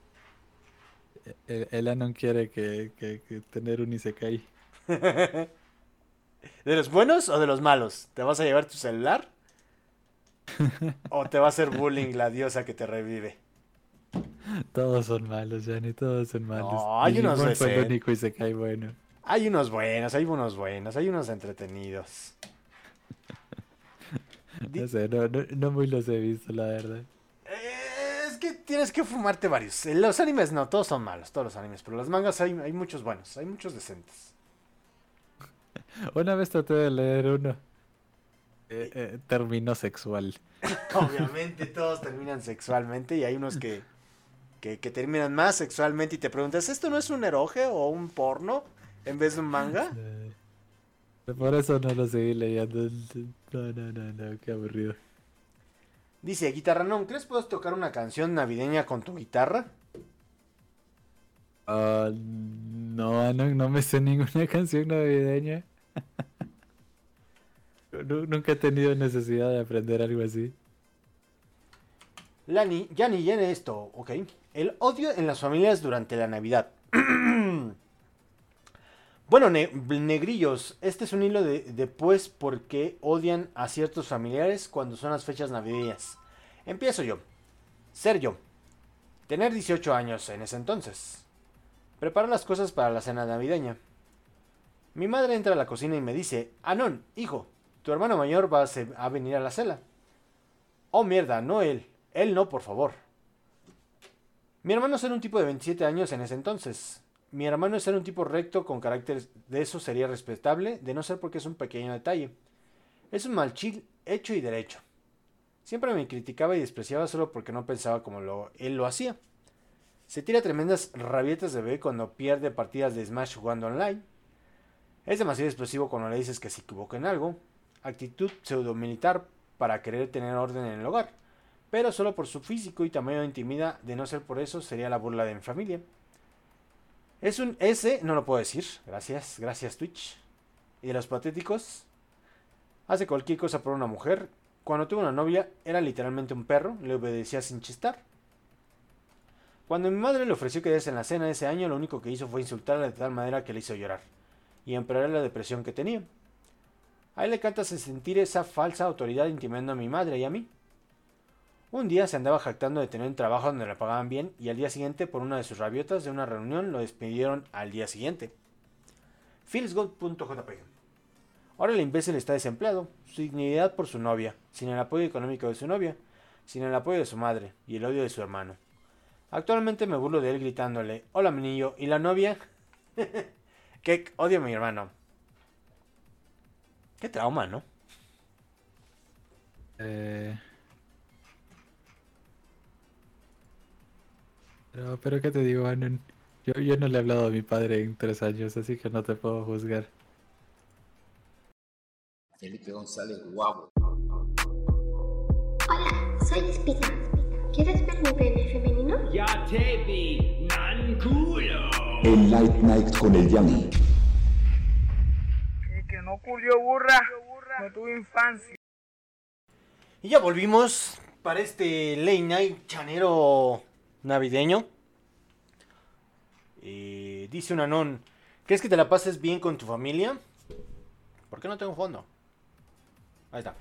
El, el Anon quiere que, que, que tener un Isekai. ¿De los buenos o de los malos? ¿Te vas a llevar tu celular? ¿O te va a hacer bullying la diosa que te revive? Todos son malos, Yanni, todos son malos. No, hay unos Digimon fue el decentes. único Isekai bueno. Hay unos buenos, hay unos buenos, hay unos entretenidos. No sé, no, no, no muy los he visto, la verdad. Eh, es que tienes que fumarte varios. Eh, Los animes no, todos son malos, todos los animes. Pero los mangas hay, hay muchos buenos, hay muchos decentes. Una vez traté de leer uno. Eh, eh, término sexual. Obviamente todos terminan sexualmente y hay unos que, que, que terminan más sexualmente y te preguntas, ¿esto no es un eroge o un porno en vez de un manga? Eh, por eso no lo seguí leyendo. No, no, no, no, qué aburrido. Dice, Guitarranón, ¿crees que puedes tocar una canción navideña con tu guitarra? Ah, no, no, no me sé ninguna canción navideña. Nu- Nunca he tenido necesidad de aprender algo así. Lani, Yani, llene esto, ok. El odio en las familias durante la Navidad. Bueno, ne- negrillos, este es un hilo de, de pues por qué odian a ciertos familiares cuando son las fechas navideñas. Empiezo yo. Ser yo. Tener dieciocho años en ese entonces. Preparar las cosas para la cena navideña. Mi madre entra a la cocina y me dice, Anón, hijo, tu hermano mayor va a, se- a venir a la cena. Oh, mierda, no él. Él no, por favor. Mi hermano era un tipo de veintisiete años en ese entonces. Mi hermano es ser un tipo recto con carácter, de eso sería respetable, de no ser porque es un pequeño detalle. Es un malchil hecho y derecho. Siempre me criticaba y despreciaba solo porque no pensaba como lo, él lo hacía. Se tira tremendas rabietas de bebé cuando pierde partidas de Smash jugando online. Es demasiado explosivo cuando le dices que se equivoca en algo. Actitud pseudo-militar para querer tener orden en el hogar. Pero solo por su físico y tamaño intimida, de no ser por eso, sería la burla de mi familia. Es un S, no lo puedo decir. Gracias, gracias Twitch. Y de los patéticos, hace cualquier cosa por una mujer. Cuando tuve una novia, era literalmente un perro, le obedecía sin chistar. Cuando mi madre le ofreció quedarse en la cena ese año, lo único que hizo fue insultarla de tal manera que le hizo llorar y empeorar la depresión que tenía. A él le encanta sentir esa falsa autoridad intimidando a mi madre y a mí. Un día se andaba jactando de tener un trabajo donde le pagaban bien y al día siguiente, por una de sus rabiotas de una reunión, lo despidieron al día siguiente. feelsgood.jpg. Ahora el imbécil está desempleado, su dignidad por su novia, sin el apoyo económico de su novia, sin el apoyo de su madre y el odio de su hermano. Actualmente me burlo de él gritándole, hola mi niño, ¿y la novia? Que odio a mi hermano. Qué trauma, ¿no? Eh... Pero, pero ¿qué te digo, Anon? Yo, yo no le he hablado a mi padre en tres años, así que no te puedo juzgar. Felipe González, guapo. Hola, soy Espina. ¿Quieres ver mi pene femenino? Ya te vi, man culo. El Light Night con el Yami. Que, que no culió burra, no tuve infancia. Y ya volvimos para este late night chanero navideño. Eh, dice un anón, ¿crees que te la pases bien con tu familia? ¿Por qué no tengo fondo? Ahí está.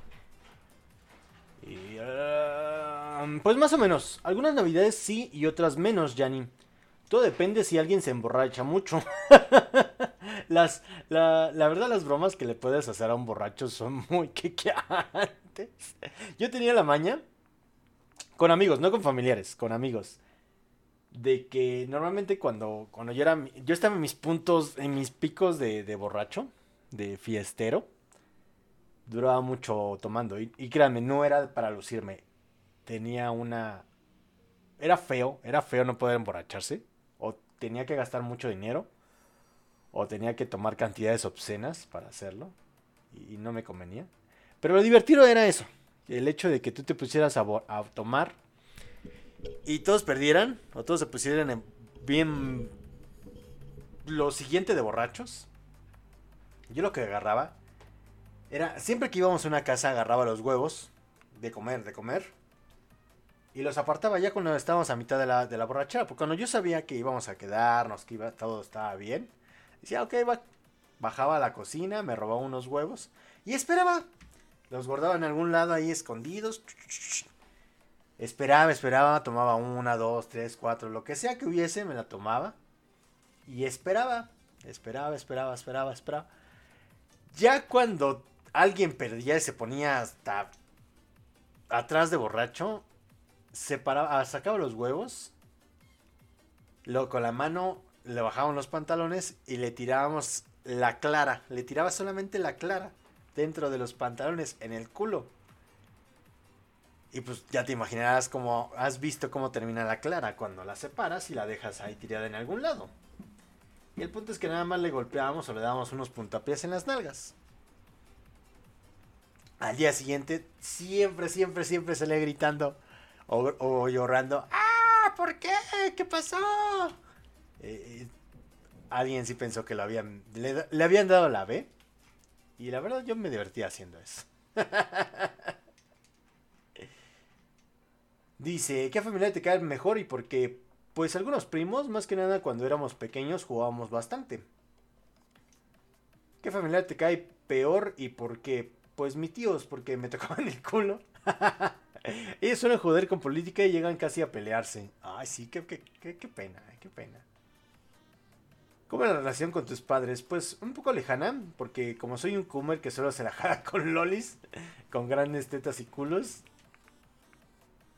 Y, uh, pues más o menos. Algunas navidades sí y otras menos, Yanni. Todo depende si alguien se emborracha mucho. las, la, la verdad, las bromas que le puedes hacer a un borracho son muy quequeantes. Yo tenía la maña, con amigos, no con familiares, con amigos, de que normalmente cuando, cuando yo era, yo estaba en mis puntos, en mis picos de, de borracho, de fiestero, duraba mucho tomando. Y, y créanme, no era para lucirme. Tenía una... Era feo, era feo no poder emborracharse. O tenía que gastar mucho dinero. O tenía que tomar cantidades obscenas para hacerlo. Y, y no me convenía. Pero lo divertido era eso. El hecho de que tú te pusieras a, a tomar y todos perdieran. O todos se pusieran en bien... Lo siguiente de borrachos. Yo lo que agarraba era, siempre que íbamos a una casa, agarraba los huevos de comer, de comer, y los apartaba ya cuando estábamos a mitad de la, de la borrachera, porque cuando yo sabía que íbamos a quedarnos, que iba, todo estaba bien, decía, ok, va, bajaba a la cocina, me robaba unos huevos, y esperaba, los guardaba en algún lado ahí escondidos, esperaba, esperaba, tomaba una, dos, tres, cuatro, lo que sea que hubiese, me la tomaba, y esperaba, esperaba, esperaba, esperaba, esperaba, ya cuando alguien perdía y se ponía hasta atrás de borracho, se paraba, sacaba los huevos, luego con la mano le bajábamos los pantalones y le tirábamos la clara, le tiraba solamente la clara dentro de los pantalones, en el culo. Y pues ya te imaginarás cómo, has visto cómo termina la clara cuando la separas y la dejas ahí tirada en algún lado. Y el punto es que nada más le golpeábamos o le dábamos unos puntapiés en las nalgas. Al día siguiente, siempre, siempre, siempre salía gritando o, o llorando. ¡Ah! ¿Por qué? ¿Qué pasó? Eh, alguien sí pensó que lo habían, le, le habían dado la B. Y la verdad yo me divertía haciendo eso. Dice, ¿qué familia te cae mejor y por qué? Pues algunos primos, más que nada cuando éramos pequeños jugábamos bastante. ¿Qué familia te cae peor y por qué? Pues mis tíos, porque me tocaban el culo. Ellos suelen joder con política y llegan casi a pelearse. Ay, sí, qué, qué, qué, qué pena, qué pena. ¿Cómo es la relación con tus padres? Pues un poco lejana, porque como soy un coomer que solo se la jala con lolis, con grandes tetas y culos,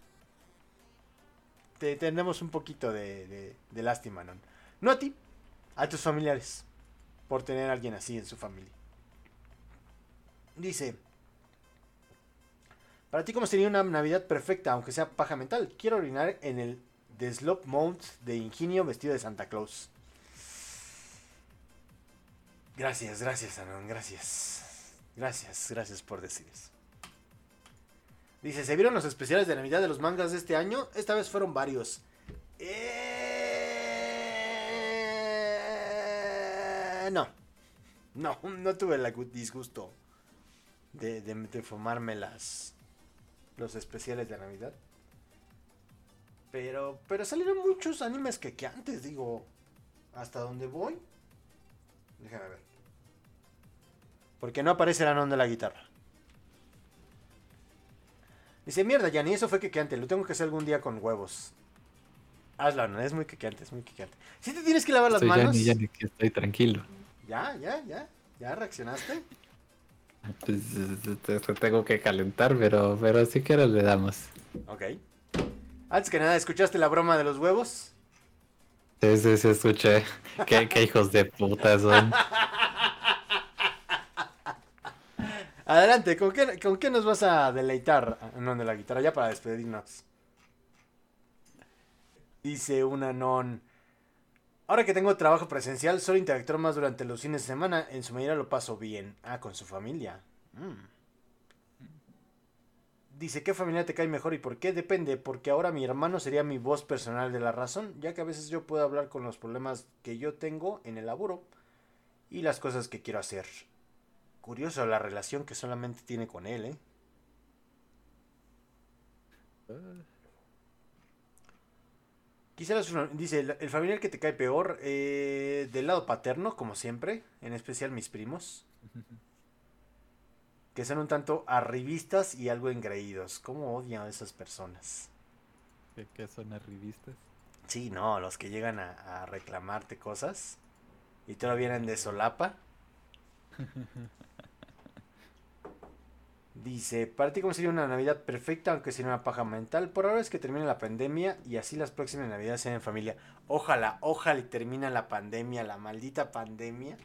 te tenemos un poquito de, de, de lástima, ¿no? No a ti, a tus familiares por tener a alguien así en su familia. Dice, para ti, ¿cómo sería una Navidad perfecta, aunque sea paja mental? Quiero orinar en el The Slop Mount de Ingenio vestido de Santa Claus. Gracias, gracias, Anon, gracias. Gracias, gracias por decir eso. Dice, ¿se vieron los especiales de Navidad de los mangas de este año? Esta vez fueron varios. Eh... No. No, no tuve el disgusto de, de, de fumarme las, los especiales de Navidad. Pero, pero salieron muchos animes que, que antes, digo, hasta donde voy. Déjame ver. Porque no aparece el Anon de la guitarra. Dice, mierda, Yanni, eso fue quequeante. Lo tengo que hacer algún día con huevos. Hazlo, Anon, es muy quequeante, es muy quequeante. ¿Sí te tienes que lavar las Soy manos? Yanni, Yanni, que estoy tranquilo. Ya, ya, ya. ¿Ya reaccionaste? Pues te- te tengo que calentar, pero, pero si quieres le damos. Ok. Antes que nada, ¿escuchaste la broma de los huevos? Sí, sí, sí, escuché. Qué, qué hijos de puta son. Adelante, ¿con qué, ¿con qué nos vas a deleitar, Anon de la guitarra? Ya para despedirnos. Dice un Anon. Ahora que tengo trabajo presencial, suelo interactuar más durante los fines de semana. En su mayoría lo paso bien. Ah, con su familia. Mm. Dice, ¿qué familia te cae mejor y por qué? Depende, porque ahora mi hermano sería mi voz personal de la razón, ya que a veces yo puedo hablar con los problemas que yo tengo en el laburo y las cosas que quiero hacer. Curioso la relación que solamente tiene con él, ¿eh? Quizás, dice, el, el familiar que te cae peor, eh, del lado paterno, como siempre, en especial mis primos, que son un tanto arribistas y algo engreídos. ¿Cómo odian a esas personas? ¿Qué, qué son arribistas? Sí, no, los que llegan a, a reclamarte cosas y te lo vienen de solapa. Dice, para ti cómo sería una Navidad perfecta, aunque sería una paja mental. Por ahora es que termine la pandemia y así las próximas Navidades sean en familia. Ojalá, ojalá y termine la pandemia, la maldita pandemia.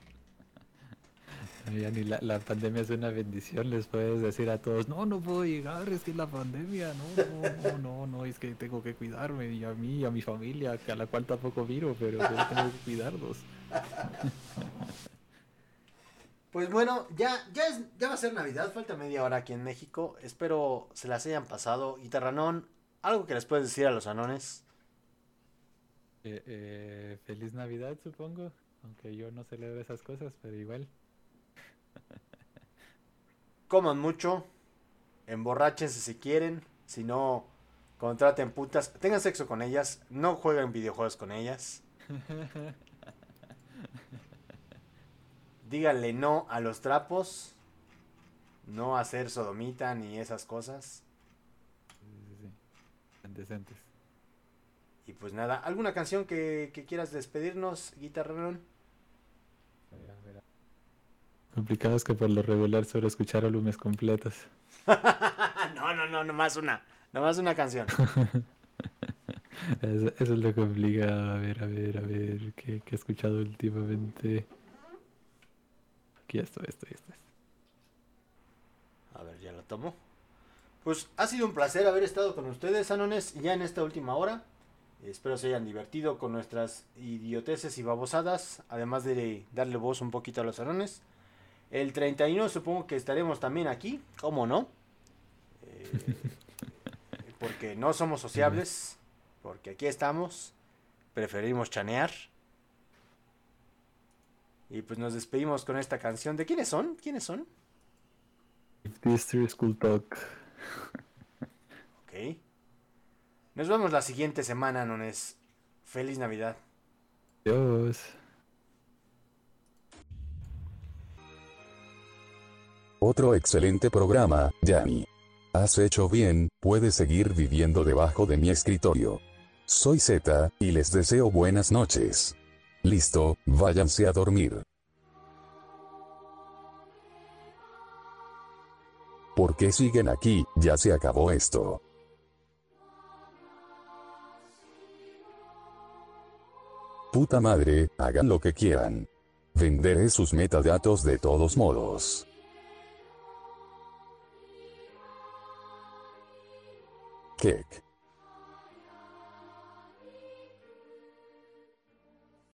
Ya ni la, la pandemia es una bendición, les puedes decir a todos, no, no puedo llegar, es que la pandemia, no, no, no, no, no, es que tengo que cuidarme, y a mí, y a mi familia, que a la cual tampoco miro, pero yo tengo que cuidarlos. Pues bueno, ya, ya, es, ya va a ser Navidad, falta media hora aquí en México. Espero se las hayan pasado. Guitarranón, ¿algo que les puedes decir a los anones? Eh, eh, feliz Navidad, supongo, aunque yo no celebro esas cosas, pero igual. Coman mucho, emborráchense si quieren, si no, contraten putas, tengan sexo con ellas, no jueguen videojuegos con ellas. Díganle no a los trapos, no a hacer sodomita ni esas cosas. Sí, sí, sí. Decentes. Y pues nada, ¿alguna canción que, que quieras despedirnos, Guitarrón? Complicado es que por lo regular suelo escuchar álbumes completos. no, no, no, nomás una, nomás una canción. Eso, eso es lo complicado. A ver, a ver, a ver, ¿qué, qué he escuchado últimamente? Aquí esto, esto, esto. A ver, ya lo tomo. Pues ha sido un placer haber estado con ustedes, anones, ya en esta última hora. Espero se hayan divertido con nuestras idioteces y babosadas, además de darle voz un poquito a los anones. El treinta y uno supongo que estaremos también aquí, ¿cómo no? Eh, porque no somos sociables, porque aquí estamos, preferimos chanear. Y pues nos despedimos con esta canción. ¿De quiénes son? ¿Quiénes son? If this true school talk. Ok. Nos vemos la siguiente semana, nones. Feliz Navidad. Adiós. Otro excelente programa, Yanni. Has hecho bien, puedes seguir viviendo debajo de mi escritorio. Soy Z, y les deseo buenas noches. Listo, váyanse a dormir. ¿Por qué siguen aquí? Ya se acabó esto. puta madre, hagan lo que quieran. Venderé sus metadatos de todos modos. Kek.